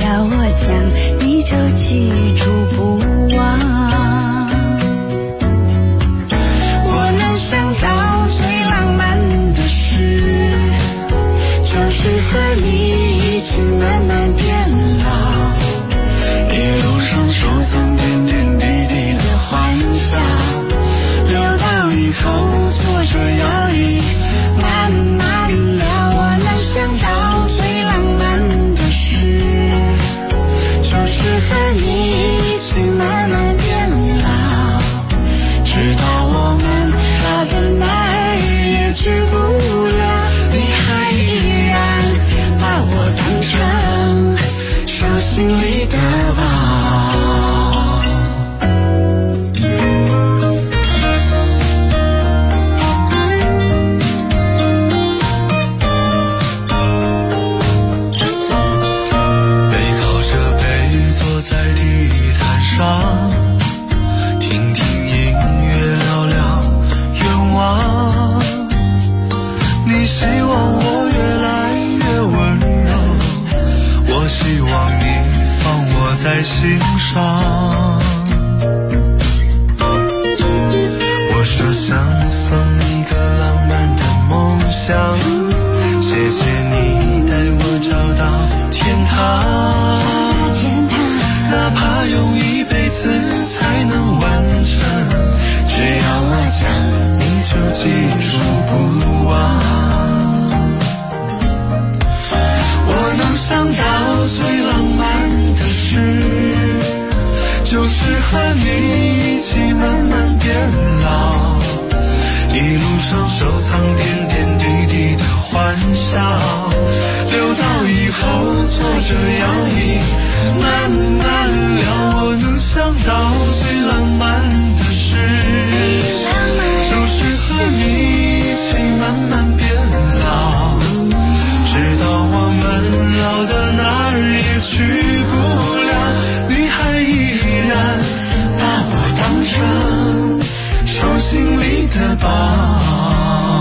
希望你放我在心上。我说想送你个浪漫的梦想，谢谢你带我找到天堂，哪怕用一辈子才能完成，只要我讲你就记住不忘。我能想到最浪漫的事，就是和你一起慢慢变老，一路上收藏点点滴滴的欢笑，留到以后坐着摇椅慢慢聊。我能想到最浪漫的事，就是和你一起慢慢变老，直到我们老的哪儿也去不了，你还依然把我当成手心里的宝。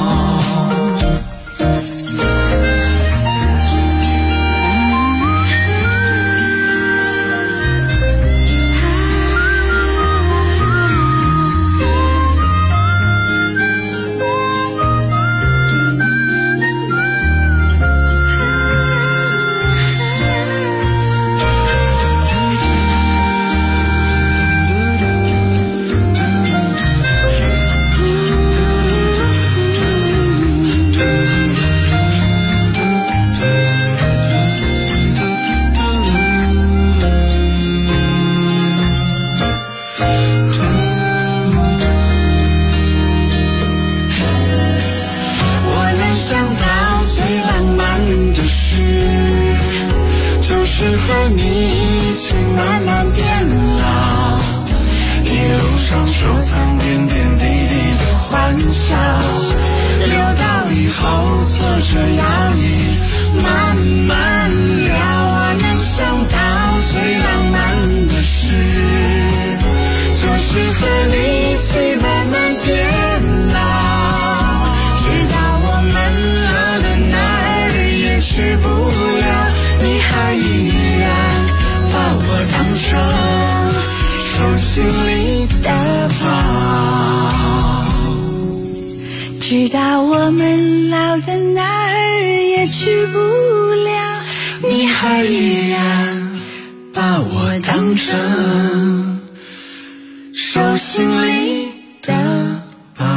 直到我们老的哪儿也去不了，你还依然把我当成手心里的宝。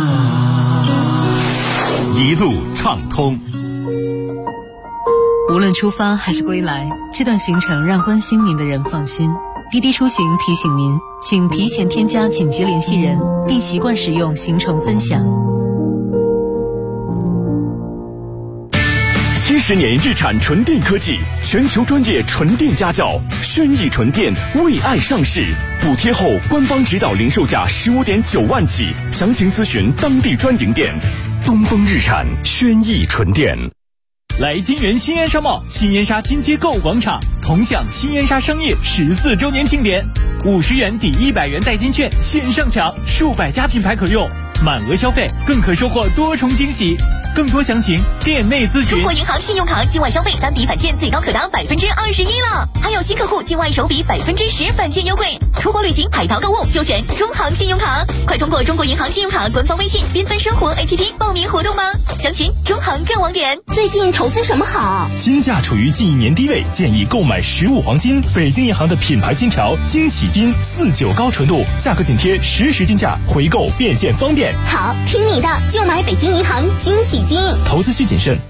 一路畅通。 无论出发还是归来，这段行程让关心您的人放心。滴滴出行提醒您，请提前添加紧急联系人，并习惯使用行程分享。 70年日产纯电科技，全球专业纯电家教，轩逸纯电为爱上市，补贴后官方指导零售价15.9万起，详情咨询当地专营店。东风日产轩逸纯电。 来金源新烟商贸新烟沙金街购物广场，同享新烟沙商业14周年庆典，50元抵100元代金券线上抢，数百家品牌可用，满额消费更可收获多重惊喜。更多详情店内咨询。 中国银行信用卡境外消费单笔返现最高可达21%了，还有新客户境外首笔10%返现优惠。出国旅行海淘购物就选中行信用卡，快通过中国银行信用卡官方微信缤纷生活 APP 报名活动吧，详询中行各网点。 最近投资什么好？ 金价处于近1年低位，建议购买15黄金，北京银行的品牌金条惊喜金49高纯度，价格紧贴实时金价，回购变现方便。 好，听你的，就买北京银行惊喜金。 投资需谨慎。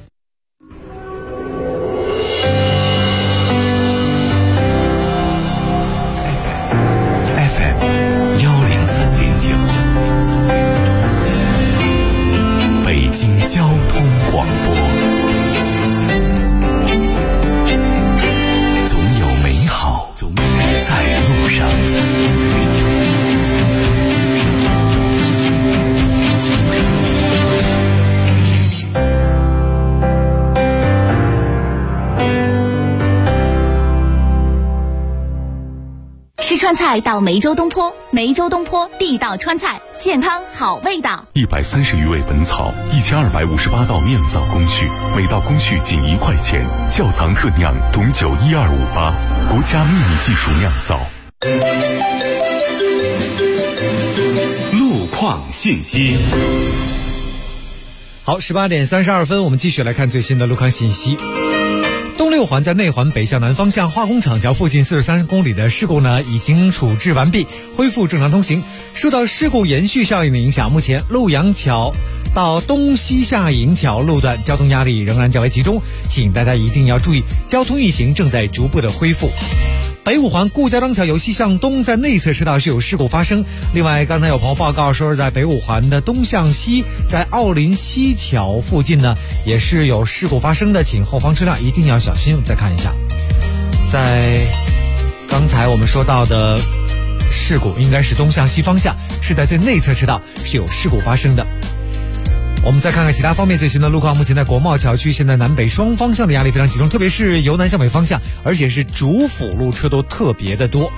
FM 103.9，北京交通广播。总有美好在路上。 吃川菜到梅州东坡，梅州东坡地道川菜，健康好味道。 130余味本草，1258道酿造工序，每道工序仅1块钱。窖藏特酿董酒12588，国家秘密技术酿造。 路况信息。 好，18点32分，我们继续来看最新的路况信息。东六环在内环北向南方向化工厂桥附近43公里的事故呢，已经处置完毕，恢复正常通行。受到事故延续效应的影响，目前陆阳桥到东西下营桥路段交通压力仍然较为集中，请大家一定要注意，交通运行正在逐步的恢复。北五环顾家庄桥由西向东在内侧车道是有事故发生。另外，刚才有朋友报告说，在北五环的东向西，在奥林西桥附近呢，也是有事故发生的，请后方车辆一定要小心。再看一下，在刚才我们说到的事故，应该是东向西方向，是在最内侧车道是有事故发生的。我们再看看其他方面最新的路况。目前在国贸桥区，现在南北双方向的压力非常集中，特别是由南向北方向，而且是主辅路车都特别的多。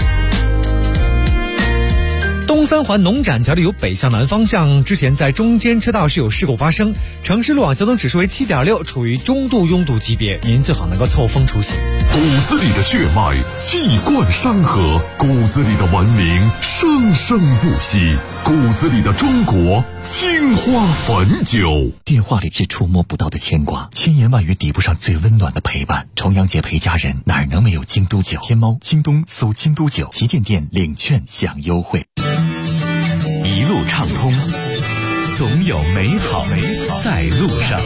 东三环农展桥里有北向南方向，之前在中间车道是有事故发生，城市路网交通指数为7.6，处于中度拥堵级别，您最好能够凑风出行。 骨子里的血脉气贯山河，骨子里的文明生生不息，骨子里的中国青花汾酒。 电话里是触摸不到的牵挂，千言万语抵不上最温暖的陪伴。重阳节陪家人，哪能没有京都酒？天猫、京东搜京都酒，旗舰店领券享优惠。 一路畅通，总有美好在路上。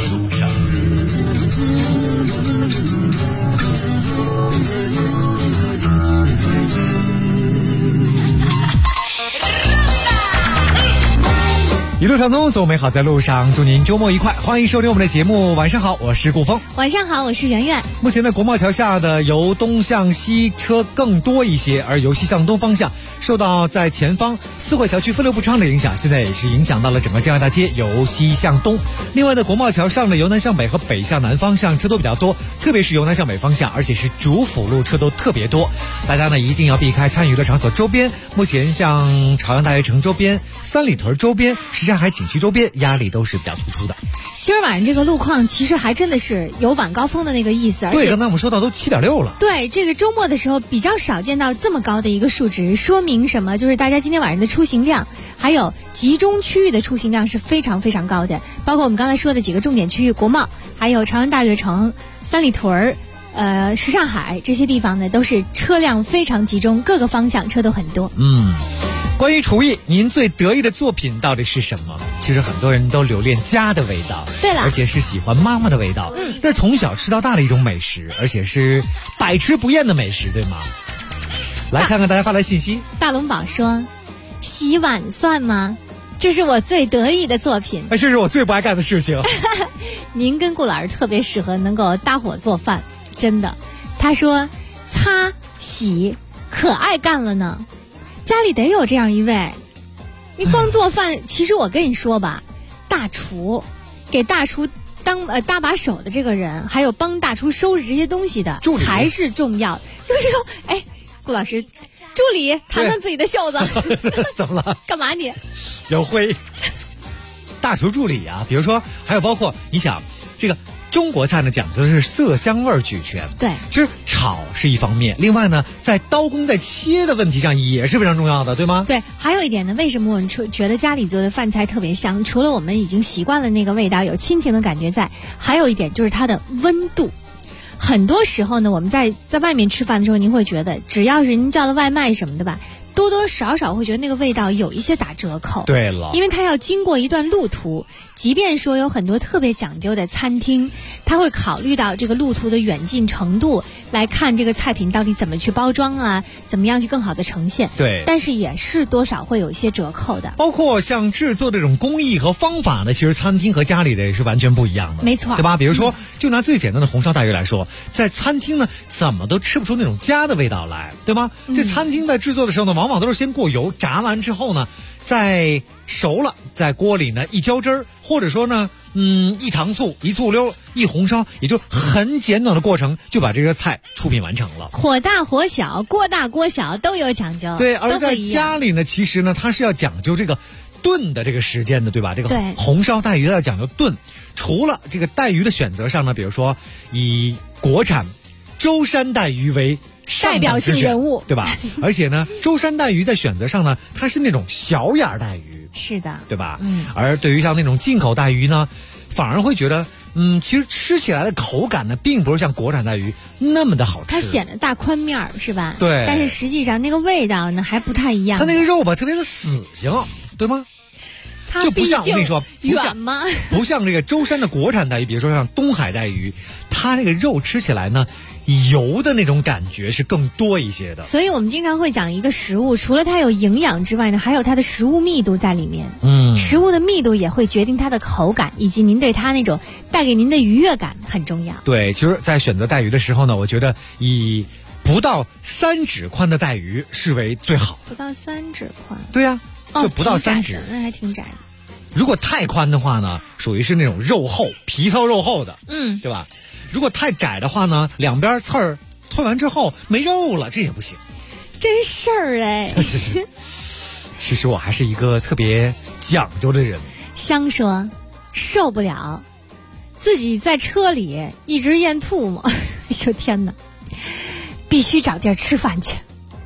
一路畅通，走美好在路上，祝您周末愉快。欢迎收听我们的节目，晚上好，我是顾峰。 晚上好，我是圆圆。 目前在国贸桥下的由东向西车更多一些，而由西向东方向受到在前方四惠桥区分流不畅的影响，现在也是影响到了整个江外大街由西向东。另外的国贸桥上的由南向北和北向南方向车都比较多，特别是由南向北方向，而且是主辅路车都特别多。大家呢一定要避开参与娱乐场所周边，目前像朝阳大悦城周边、三里屯周边、什刹海景区周边压力都是比较突出的。 今儿晚上这个路况其实还真的是有晚高峰的那个意思， 对，刚才我们说到都7.6了。 对，这个周末的时候比较少见到这么高的一个数值，说明什么？就是大家今天晚上的出行量，还有集中区域的出行量是非常非常高的，包括我们刚才说的几个重点区域，国贸、还有朝阳大悦城、三里屯、什刹海这些地方呢，都是车辆非常集中，各个方向车都很多。 关于厨艺，您最得意的作品到底是什么？其实很多人都留恋家的味道， 对了， 而且是喜欢妈妈的味道，那从小吃到大的一种美食，而且是百吃不厌的美食，对吗？来看看大家发来信息。 大龙宝说，洗碗算吗？这是我最得意的作品， 这是我最不爱干的事情。 您跟顾老师特别适合能够搭伙做饭，真的。他说，擦洗可爱干了呢。家里得有这样一位，你光做饭，其实我跟你说吧，大厨，给大厨当搭把手的这个人，还有帮大厨收拾这些东西的才是重要。有时候，顾老师，助理弹弹自己的袖子， 怎么了？ 干嘛你？ 有灰。大厨助理啊，比如说还有包括你想这个。中国菜呢讲究的是色香味俱全， 对， 其实炒是一方面，另外呢，在刀工在切的问题上也是非常重要的，对吗？ 对，还有一点呢，为什么我们觉得家里做的饭菜特别香？除了我们已经习惯了那个味道，有亲情的感觉在，还有一点就是它的温度。很多时候呢，我们在外面吃饭的时候，您会觉得只要是您叫了外卖什么的吧，多多少少会觉得那个味道有一些打折扣。 对了， 因为它要经过一段路途，即便说有很多特别讲究的餐厅，它会考虑到这个路途的远近程度来看这个菜品到底怎么去包装啊，怎么样去更好的呈现。 对， 但是也是多少会有一些折扣的。 包括像制作这种工艺和方法呢，其实餐厅和家里的也是完全不一样的。 没错， 对吧？比如说，就拿最简单的红烧大鱼来说，在餐厅呢，怎么都吃不出那种家的味道来，对吗？这餐厅在制作的时候呢，往往都是先过油，炸完之后呢，再熟了，在锅里呢一浇汁儿，或者说呢一糖醋、一醋溜、一红烧，也就很简短的过程就把这个菜出品完成了。 火大火小，锅大锅小都有讲究。 对，而在家里呢，其实呢，它是要讲究这个炖的这个时间的，对吧？这个红烧带鱼要讲究炖。除了这个带鱼的选择上呢，比如说以国产舟山带鱼为代表性人物， 对吧？而且呢，舟山带鱼在选择上呢，它是那种小眼带鱼， 是的， 对吧？而对于像那种进口带鱼呢，反而会觉得，其实吃起来的口感呢，并不是像国产带鱼那么的好吃。 它显得大宽面是吧？ 对。 但是实际上那个味道呢，还不太一样。 它那个肉吧，特别的死性，对吗？就不像我跟你说， 远吗？ 不像这个舟山的国产带鱼，比如说像东海带鱼，它那个肉吃起来呢，油的那种感觉是更多一些的。 所以我们经常会讲一个食物，除了它有营养之外呢，还有它的食物密度在里面。食物的密度也会决定它的口感，以及您对它那种带给您的愉悦感很重要。 对，其实，在选择带鱼的时候呢，我觉得以不到3指宽的带鱼视为最好。 不到3指宽？ 对呀，就不到3指， 那还挺窄的。 如果太宽的话呢，属于是那种肉厚、皮糙肉厚的，对吧？如果太窄的话呢，两边刺儿退完之后没肉了，这也不行。 真事儿哎！ 其实我还是一个特别讲究的人。 香说受不了，自己在车里一直咽吐沫，哎呦天哪！必须找地儿吃饭去。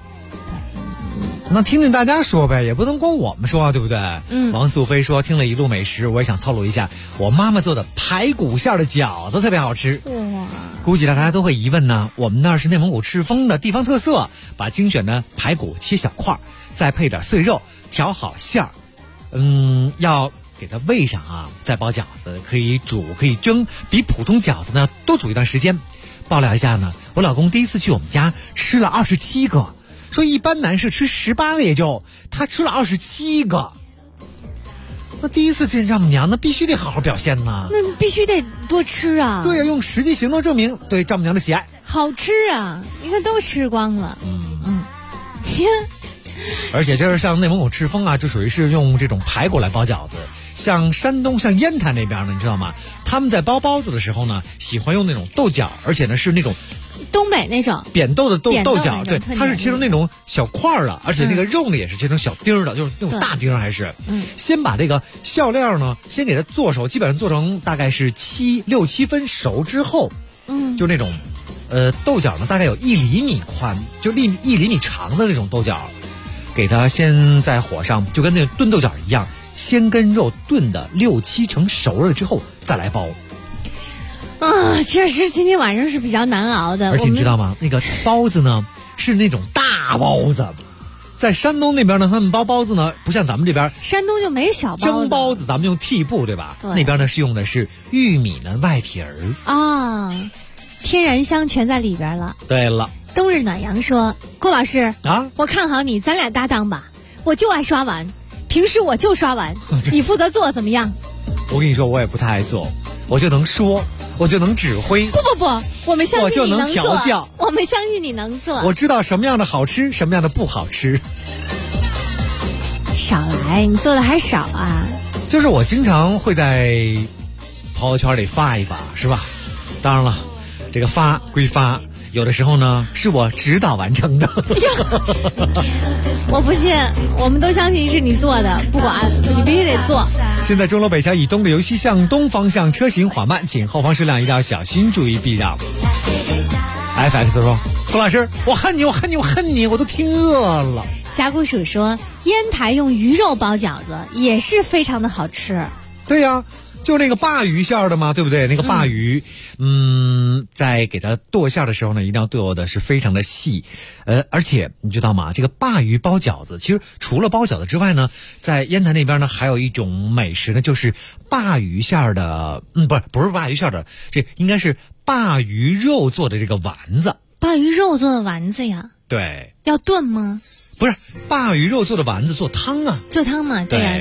那听听大家说呗，也不能光我们说啊，对不对？王素菲说听了一路美食，我也想透露一下，我妈妈做的排骨馅的饺子特别好吃。 哇！ 估计大家都会疑问呢，我们那儿是内蒙古赤峰的地方特色，把精选的排骨切小块，再配点碎肉，调好馅儿，要给它喂上啊，再包饺子，可以煮可以蒸，比普通饺子呢多煮一段时间。爆料一下呢，我老公第一次去我们家吃了27个。说一般男士吃18个也就，他吃了27个。那第一次见丈母娘，那必须得好好表现呐。 那必须得多吃啊。 对呀，用实际行动证明对丈母娘的喜爱。 好吃啊，你看都吃光了。天。 而且这是像内蒙古赤峰啊，就属于是用这种排骨来包饺子。像山东像烟台那边呢，你知道吗？他们在包包子的时候呢，喜欢用那种豆角，而且呢是那种东北那种扁豆的豆角，对，它是切成那种小块的，而且那个肉呢也是切成小丁的，就是那种大丁还是。先把这个馅料呢，先给它做熟，基本上做成大概是6、7分熟之后，就那种，豆角呢大概有1厘米宽，就1厘米长的那种豆角，给它先在火上，就跟那个炖豆角一样，先跟肉炖的6、7成熟了之后再来包。 确实今天晚上是比较难熬的。 而且你知道吗？那个包子呢是那种大包子，在山东那边呢，他们包包子呢不像咱们这边， 山东就没小包子。 蒸包子咱们用屉布，对吧？ 对。 那边呢是用的是玉米的外皮儿啊，天然香全在里边了。 对了， 冬日暖阳说，顾老师啊， 我看好你，咱俩搭档吧。我就爱刷碗，平时我就刷碗，你负责做怎么样？ 我跟你说，我也不太爱做，我就能说。我就能指挥。 不，我们相信你能做。 我就能调教。 我们相信你能做。 我知道什么样的好吃，什么样的不好吃。 少来，你做的还少啊。 就是我经常会在朋友圈里发一发，是吧？当然了，这个发归发，有的时候呢是我指导完成的。 我不信，我们都相信是你做的，不管你必须得做。 现在钟楼北桥以东的游戏向东方向车行缓慢，请后方车辆一定要小心注意避让。FX 说：“郭老师，我恨你，我都听饿了。” 甲骨鼠说：“烟台用鱼肉包饺子也是非常的好吃。” 对呀。就是那个鲅鱼馅的嘛，对不对？那个鲅鱼，在给它剁馅的时候呢，一定要剁的是非常的细，而且你知道吗？这个鲅鱼包饺子，其实除了包饺子之外呢，在烟台那边呢，还有一种美食呢，就是鲅鱼馅的，不是鲅鱼馅的，这应该是鲅鱼肉做的这个丸子。 鲅鱼肉做的丸子呀？ 对。 要炖吗？ 不是，鲅鱼肉做的丸子做汤啊。 做汤嘛，对呀。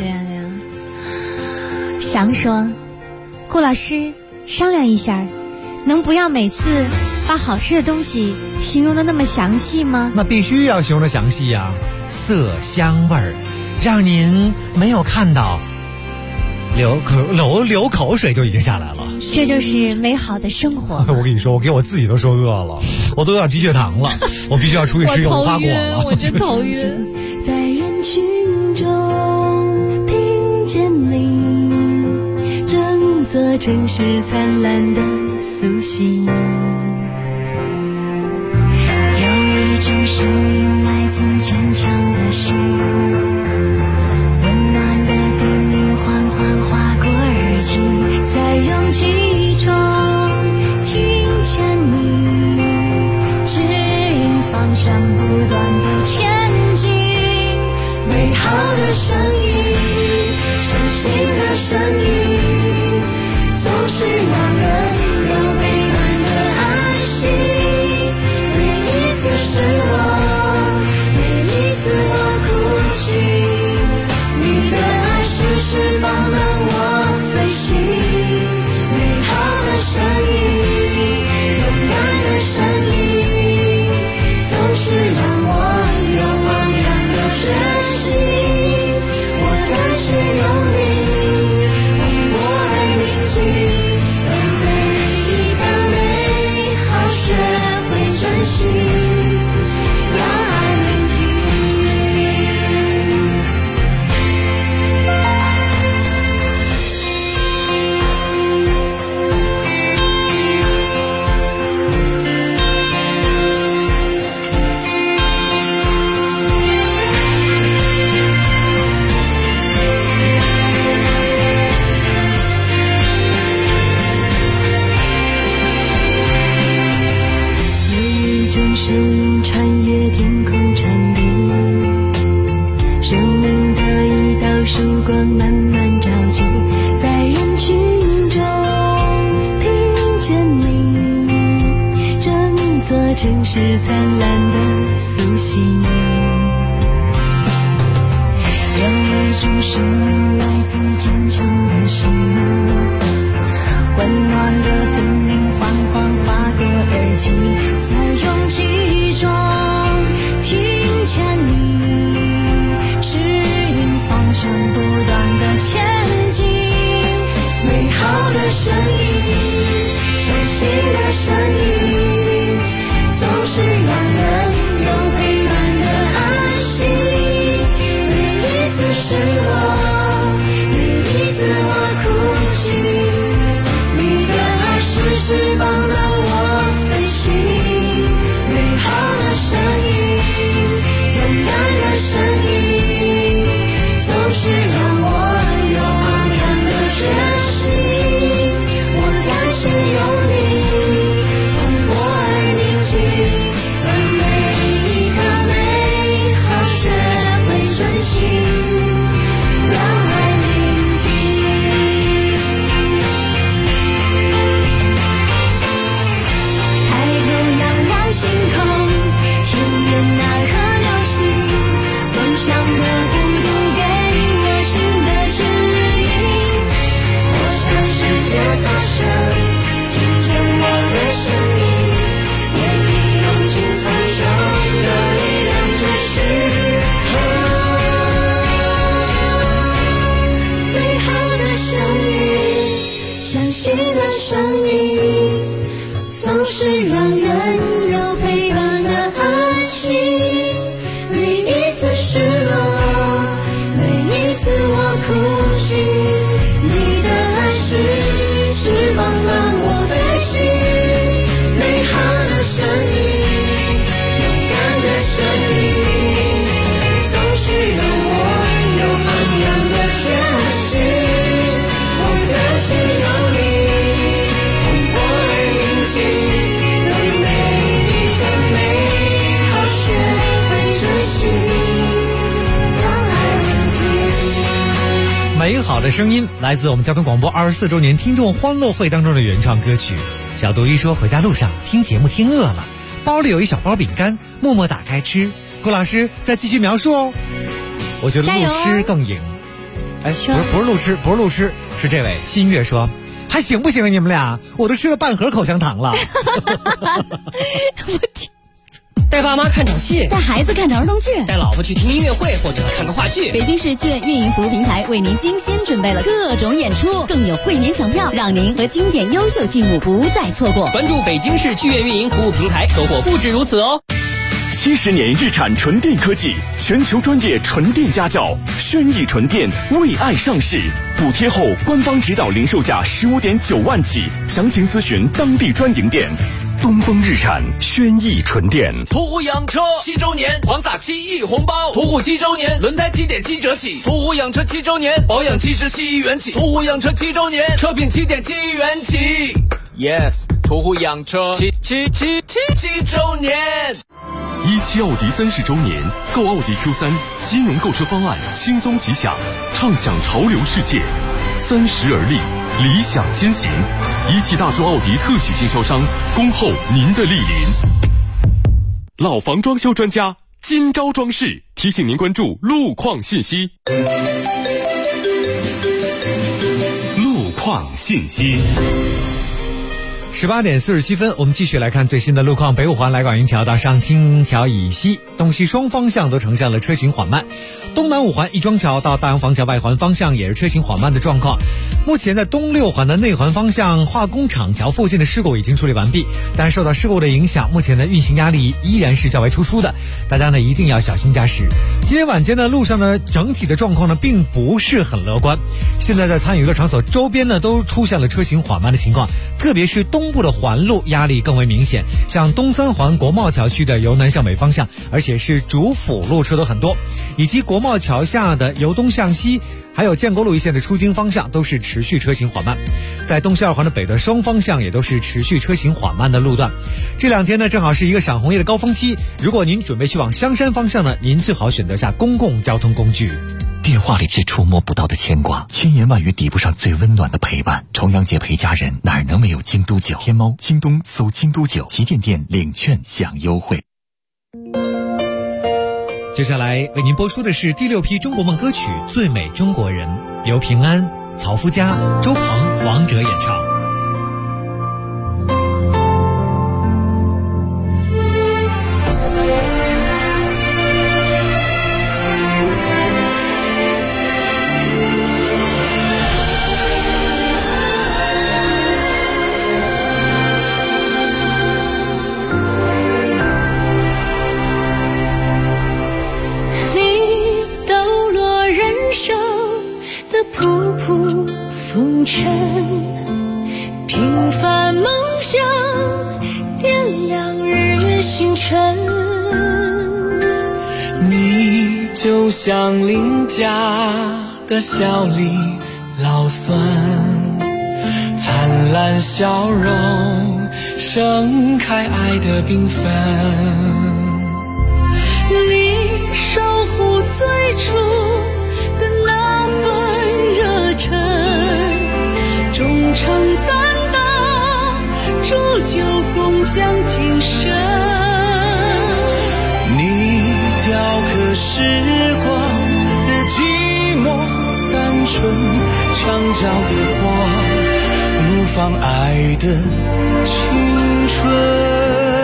祥说：“顾老师，商量一下，能不要每次把好吃的东西形容的那么详细吗？” 那必须要形容的详细呀，色香味儿，让您没有看到流口水就已经下来了。 这就是美好的生活。 我跟你说，我给我自己都说饿了，我都有点低血糖了，我必须要出去吃个无花果了。 我真头晕。 在人群中听见你正做城市灿烂的苏醒，有一种声音来自坚强的心，温暖的叮咛缓缓划过耳际，在拥挤中听见你指引方向，不断地前进。美好的声音，相信的声音，总是让人有陪伴的安心。每一次失落，每一次我哭泣，你的爱是翅膀让我飞行。美好的声音，勇敢的声音，总是让我有昂扬的决心。我的心有你，为我而宁静，让每一个美好学会珍惜，让爱聆听。有一种声音穿越天空传递，生命的一道曙光慢慢照进，在人群中听见你正做城市灿烂的苏醒。有一种声音来自坚强的心，温暖的叮咛缓缓划过耳际，在拥挤中听见你指引方向，不断的前进。美好的声音，相信的声音，总是让人有陪伴的安心。每一次失落，每一次我哭泣，你的爱是翅膀让我飞行。美好的声音，勇敢的声音，总是让我有昂扬的决心。我的心有你，为我而宁静，让每一个美好学会珍惜，让爱聆听。抬头仰望星空，听见那颗流星，梦想的弧度给我新的指引。我向世界发声，听见我的声音，愿意用尽风中的力量追寻。美好的声音，相信的声音，总是让人有陪伴的安心。每一次失落，每一次我哭泣，你的爱是翅膀让我飞行。美好的声音，勇敢的声音，总是让我有昂扬的决心。我的心有你，为我而宁静，让每一个美好学会珍惜，让爱聆听。 美好的声音来自我们交通广播24周年听众欢乐会当中的原创歌曲。小杜一说回家路上听节目听饿了，包里有一小包饼干，默默打开吃。郭老师再继续描述哦。我觉得路痴更赢。哎，不是路痴，不是路痴，是这位新月说，还行不行啊你们俩？我都吃了半盒口香糖了。 对吧？ 爸妈看场戏， 带孩子看场儿童剧， 带老婆去听音乐会或者看个话剧。 北京市剧院运营服务平台为您精心准备了各种演出，更有会员抢票，让您和经典优秀剧目不再错过。 关注北京市剧院运营服务平台，收获不止如此哦。 70年日产纯电科技，全球专业纯电家教，轩逸纯电为爱上市，补贴后官方指导零售价15.9万起，详情咨询当地专营店。东风日产轩逸纯电。 途虎养车7周年狂撒7亿红包，途虎7周年轮胎7.7折起，途虎养车7周年保养77亿元起，途虎养车7周年车品7.7亿元起。Yes， 途虎养车7周年。 17奥迪30周年，购奥迪 Q3，金融购车方案轻松吉祥，畅享潮流世界，30而立，理想先行。17大众奥迪特许经销商，恭候您的莅临。老房装修专家金招装饰提醒您关注路况信息。路况信息。 18点47分，我们继续来看最新的路况。北五环来广营桥到上清桥以西，东西双方向都呈现了车行缓慢。东南五环亦庄桥到大洋坊桥外环方向也是车行缓慢的状况。目前在东六环的内环方向化工厂桥附近的事故已经处理完毕，但受到事故的影响，目前的运行压力依然是较为突出的，大家呢一定要小心驾驶。今天晚间呢，路上呢整体的状况呢并不是很乐观。现在在参与娱乐场所周边呢都出现了车行缓慢的情况，特别是东部的环路压力更为明显，像东三环国贸桥区的由南向北方向，而且是主辅路车都很多，以及国贸桥下的由东向西，还有建国路一线的出京方向都是持续车行缓慢。在东西二环的北段双方向也都是持续车行缓慢的路段。这两天呢正好是一个赏红叶的高峰期，如果您准备去往香山方向呢，您最好选择下公共交通工具。 电话里是触摸不到的牵挂，千言万语抵不上最温暖的陪伴。重阳节陪家人，哪能没有京都酒？天猫、京东搜京都酒，旗舰店领券享优惠。 接下来为您播出的是第6批中国梦歌曲《最美中国人》，由平安、曹夫家、周鹏、王哲演唱。 仆仆风尘，平凡梦想点亮日月星辰。 你就像邻家的小李老孙，灿烂笑容盛开爱的缤纷。 你守护最初的那份热忱，忠诚担当，铸就工匠精神。 你雕刻时光的寂寞单纯，墙角的花怒放爱的青春。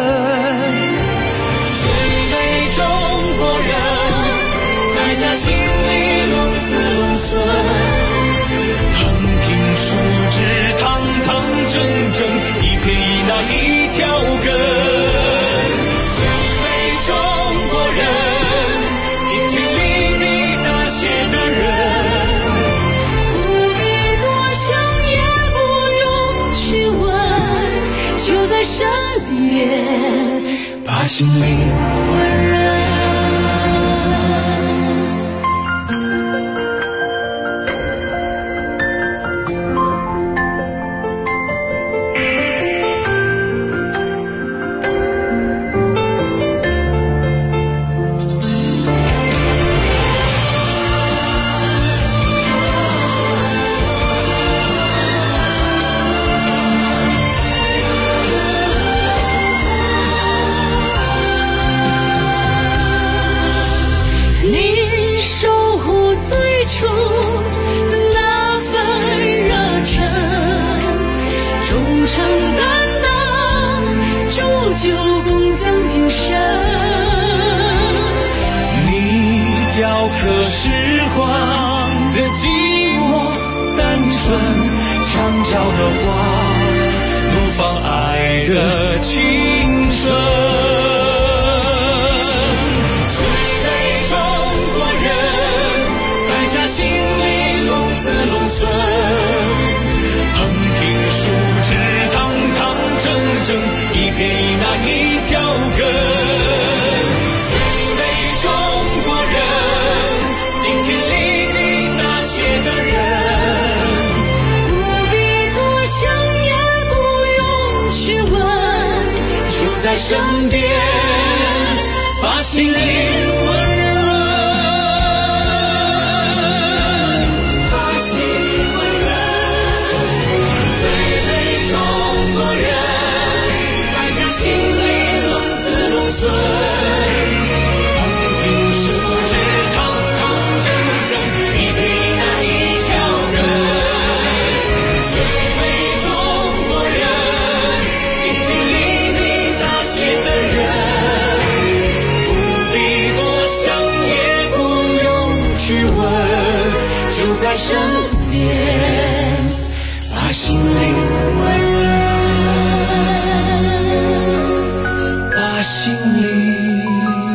在心里龙子龙孙，横平竖直，堂堂正正，一撇一捺一条根。最美中国人，顶天立地大写的人， 不必多想，也不用去问，就在身边， 把心灵温润。 忠诚担当，铸就工匠精神。 笑的话，怒放爱的青春。在身边，把心灵温润，把心灵温润。最美中国人，百家姓里龙子龙孙，横平竖直，堂堂正正，一撇一捺一条根。最美中国人，顶天立地的人，不必多想，也不用去问，就在身边，把心灵温润，把心灵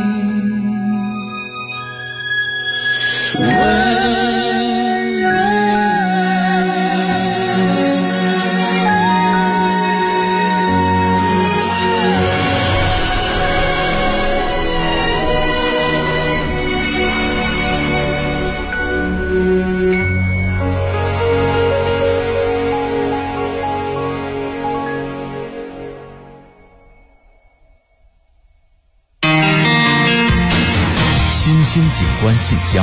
温润。 景观信箱，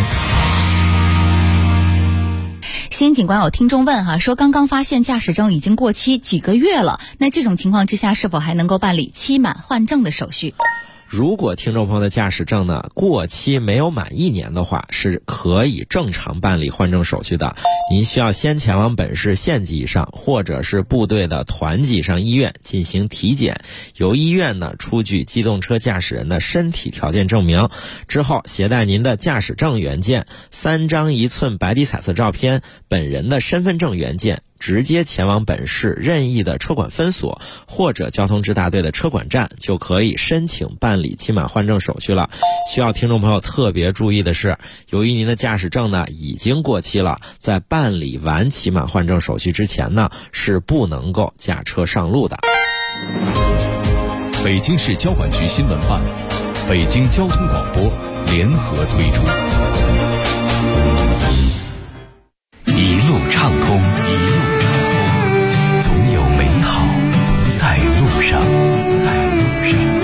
新警官有听众问哈，说刚刚发现驾驶证已经过期几个月了，那这种情况之下是否还能够办理期满换证的手续？ 如果听众朋友的驾驶证呢过期没有满1年的话，是可以正常办理换证手续的。您需要先前往本市县级以上或者是部队的团级以上医院进行体检，由医院呢出具机动车驾驶人的身体条件证明，之后携带您的驾驶证原件、3张1寸白底彩色照片、本人的身份证原件，直接前往本市任意的车管分所或者交通支大队的车管站，就可以申请办理期满换证手续了。需要听众朋友特别注意的是，由于您的驾驶证呢已经过期了，在办理完期满换证手续之前呢，是不能够驾车上路的。 北京市交管局新闻办、北京交通广播联合推出。一路畅通，一路畅通，总有美好在路上，在路上。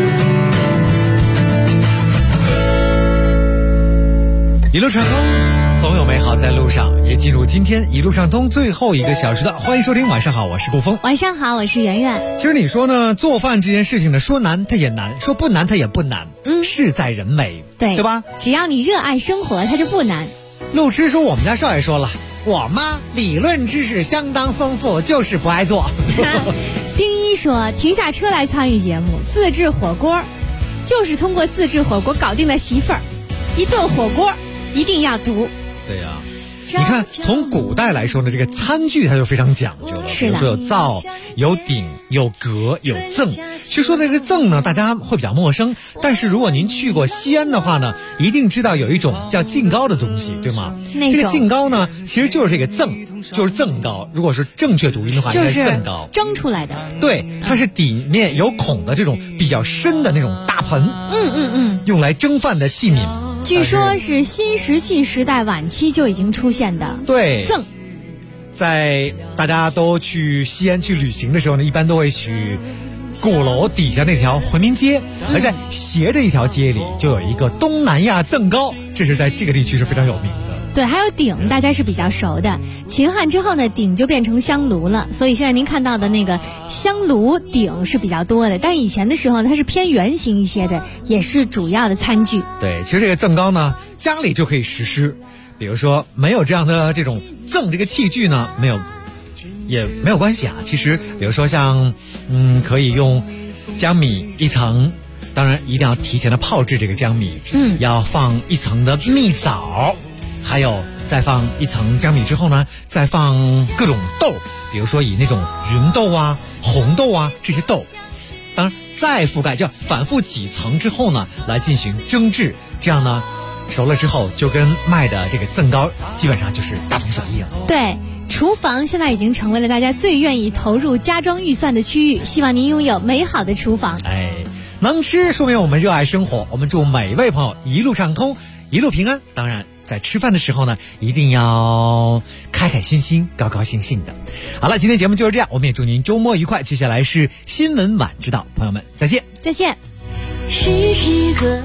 一路畅通，总有美好在路上。也进入今天一路畅通最后一个小时的，欢迎收听。晚上好，我是顾峰。 晚上好，我是圆圆。 其实你说呢，做饭这件事情呢，说难它也难，说不难它也不难，事在人为，对吧？ 只要你热爱生活，它就不难。 路痴说，我们家少爷说了，我妈理论知识相当丰富，就是不爱做。 丁一说，停下车来参与节目，自制火锅，就是通过自制火锅搞定了媳妇儿，一顿火锅一定要读。 对呀。你看，从古代来说呢，这个餐具它就非常讲究了，比如说有灶、有鼎、有格、有赠。其实说的这个赠呢，大家会比较陌生，但是如果您去过西安的话呢，一定知道有一种叫净糕的东西，对吗？这个净糕呢，其实就是这个赠，就是赠糕。如果是正确读音的话，应该是赠糕， 蒸出来的。 对，它是底面有孔的这种比较深的那种大盆，用来蒸饭的器皿。 据说是新石器时代晚期就已经出现的。 对， 赠。 在大家都去西安去旅行的时候呢，一般都会去鼓楼底下那条回民街，而在斜着一条街里就有一个东南亚赠糕，这是在这个地区是非常有名的。 对，还有鼎，大家是比较熟的。秦汉之后呢，鼎就变成香炉了，所以现在您看到的那个香炉鼎是比较多的。但以前的时候呢，它是偏圆形一些的，也是主要的餐具。 对，其实这个赠糕呢，家里就可以实施。比如说没有这样的这种赠这个器具呢，也没有关系啊。其实比如说像可以用江米一层，当然一定要提前的泡制这个江米，要放一层的蜜枣。还有再放一层江米之后呢，再放各种豆，比如说以那种芸豆啊、红豆啊这些豆，当然再覆盖，就反复几层之后呢，来进行蒸制，这样呢熟了之后就跟卖的这个甑糕基本上就是大同小异了。 对，厨房现在已经成为了大家最愿意投入家装预算的区域，希望您拥有美好的厨房。 能吃说明我们热爱生活，我们祝每位朋友一路畅通，一路平安。当然在吃饭的时候呢，一定要开开心心、高高兴兴的。好了，今天节目就是这样，我们也祝您周末愉快。接下来是新闻晚知道，朋友们再见。 再见。 时时刻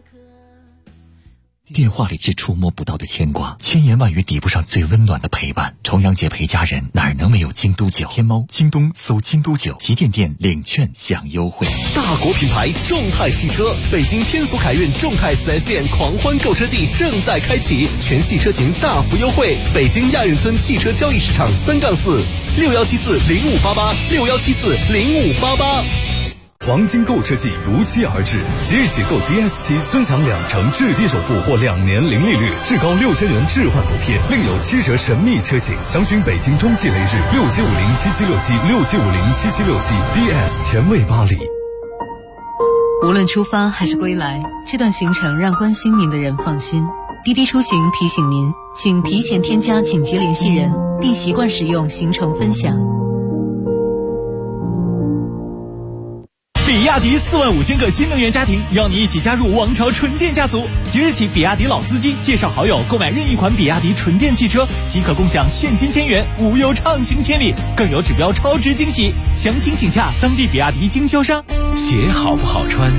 电话里是触摸不到的牵挂，千言万语抵不上最温暖的陪伴。重阳节陪家人，哪能没有京都酒？天猫、京东搜京都酒，旗舰店领券享优惠。 大国品牌众泰汽车，北京天府凯韵众泰 4S 店狂欢购车季正在开启，全系车型大幅优惠。北京亚运村汽车交易市场3-461740588，61740588。 黄金购车季如期而至，即日起购 DS7尊享2成至低首付或2年零利率，至高6000元置换补贴，另有7折神秘车型。详询北京中汽雷日67507767676767 DS 前卫巴黎。 无论出发还是归来，这段行程让关心您的人放心。滴滴出行提醒您，请提前添加紧急联系人，并习惯使用行程分享。 比亚迪45000个新能源家庭，邀你一起加入王朝纯电家族。即日起，比亚迪老司机介绍好友购买任意款比亚迪纯电汽车，即可共享现金1000元，无忧畅行千里，更有指标超值惊喜。详情请洽当地比亚迪经销商。 鞋好不好穿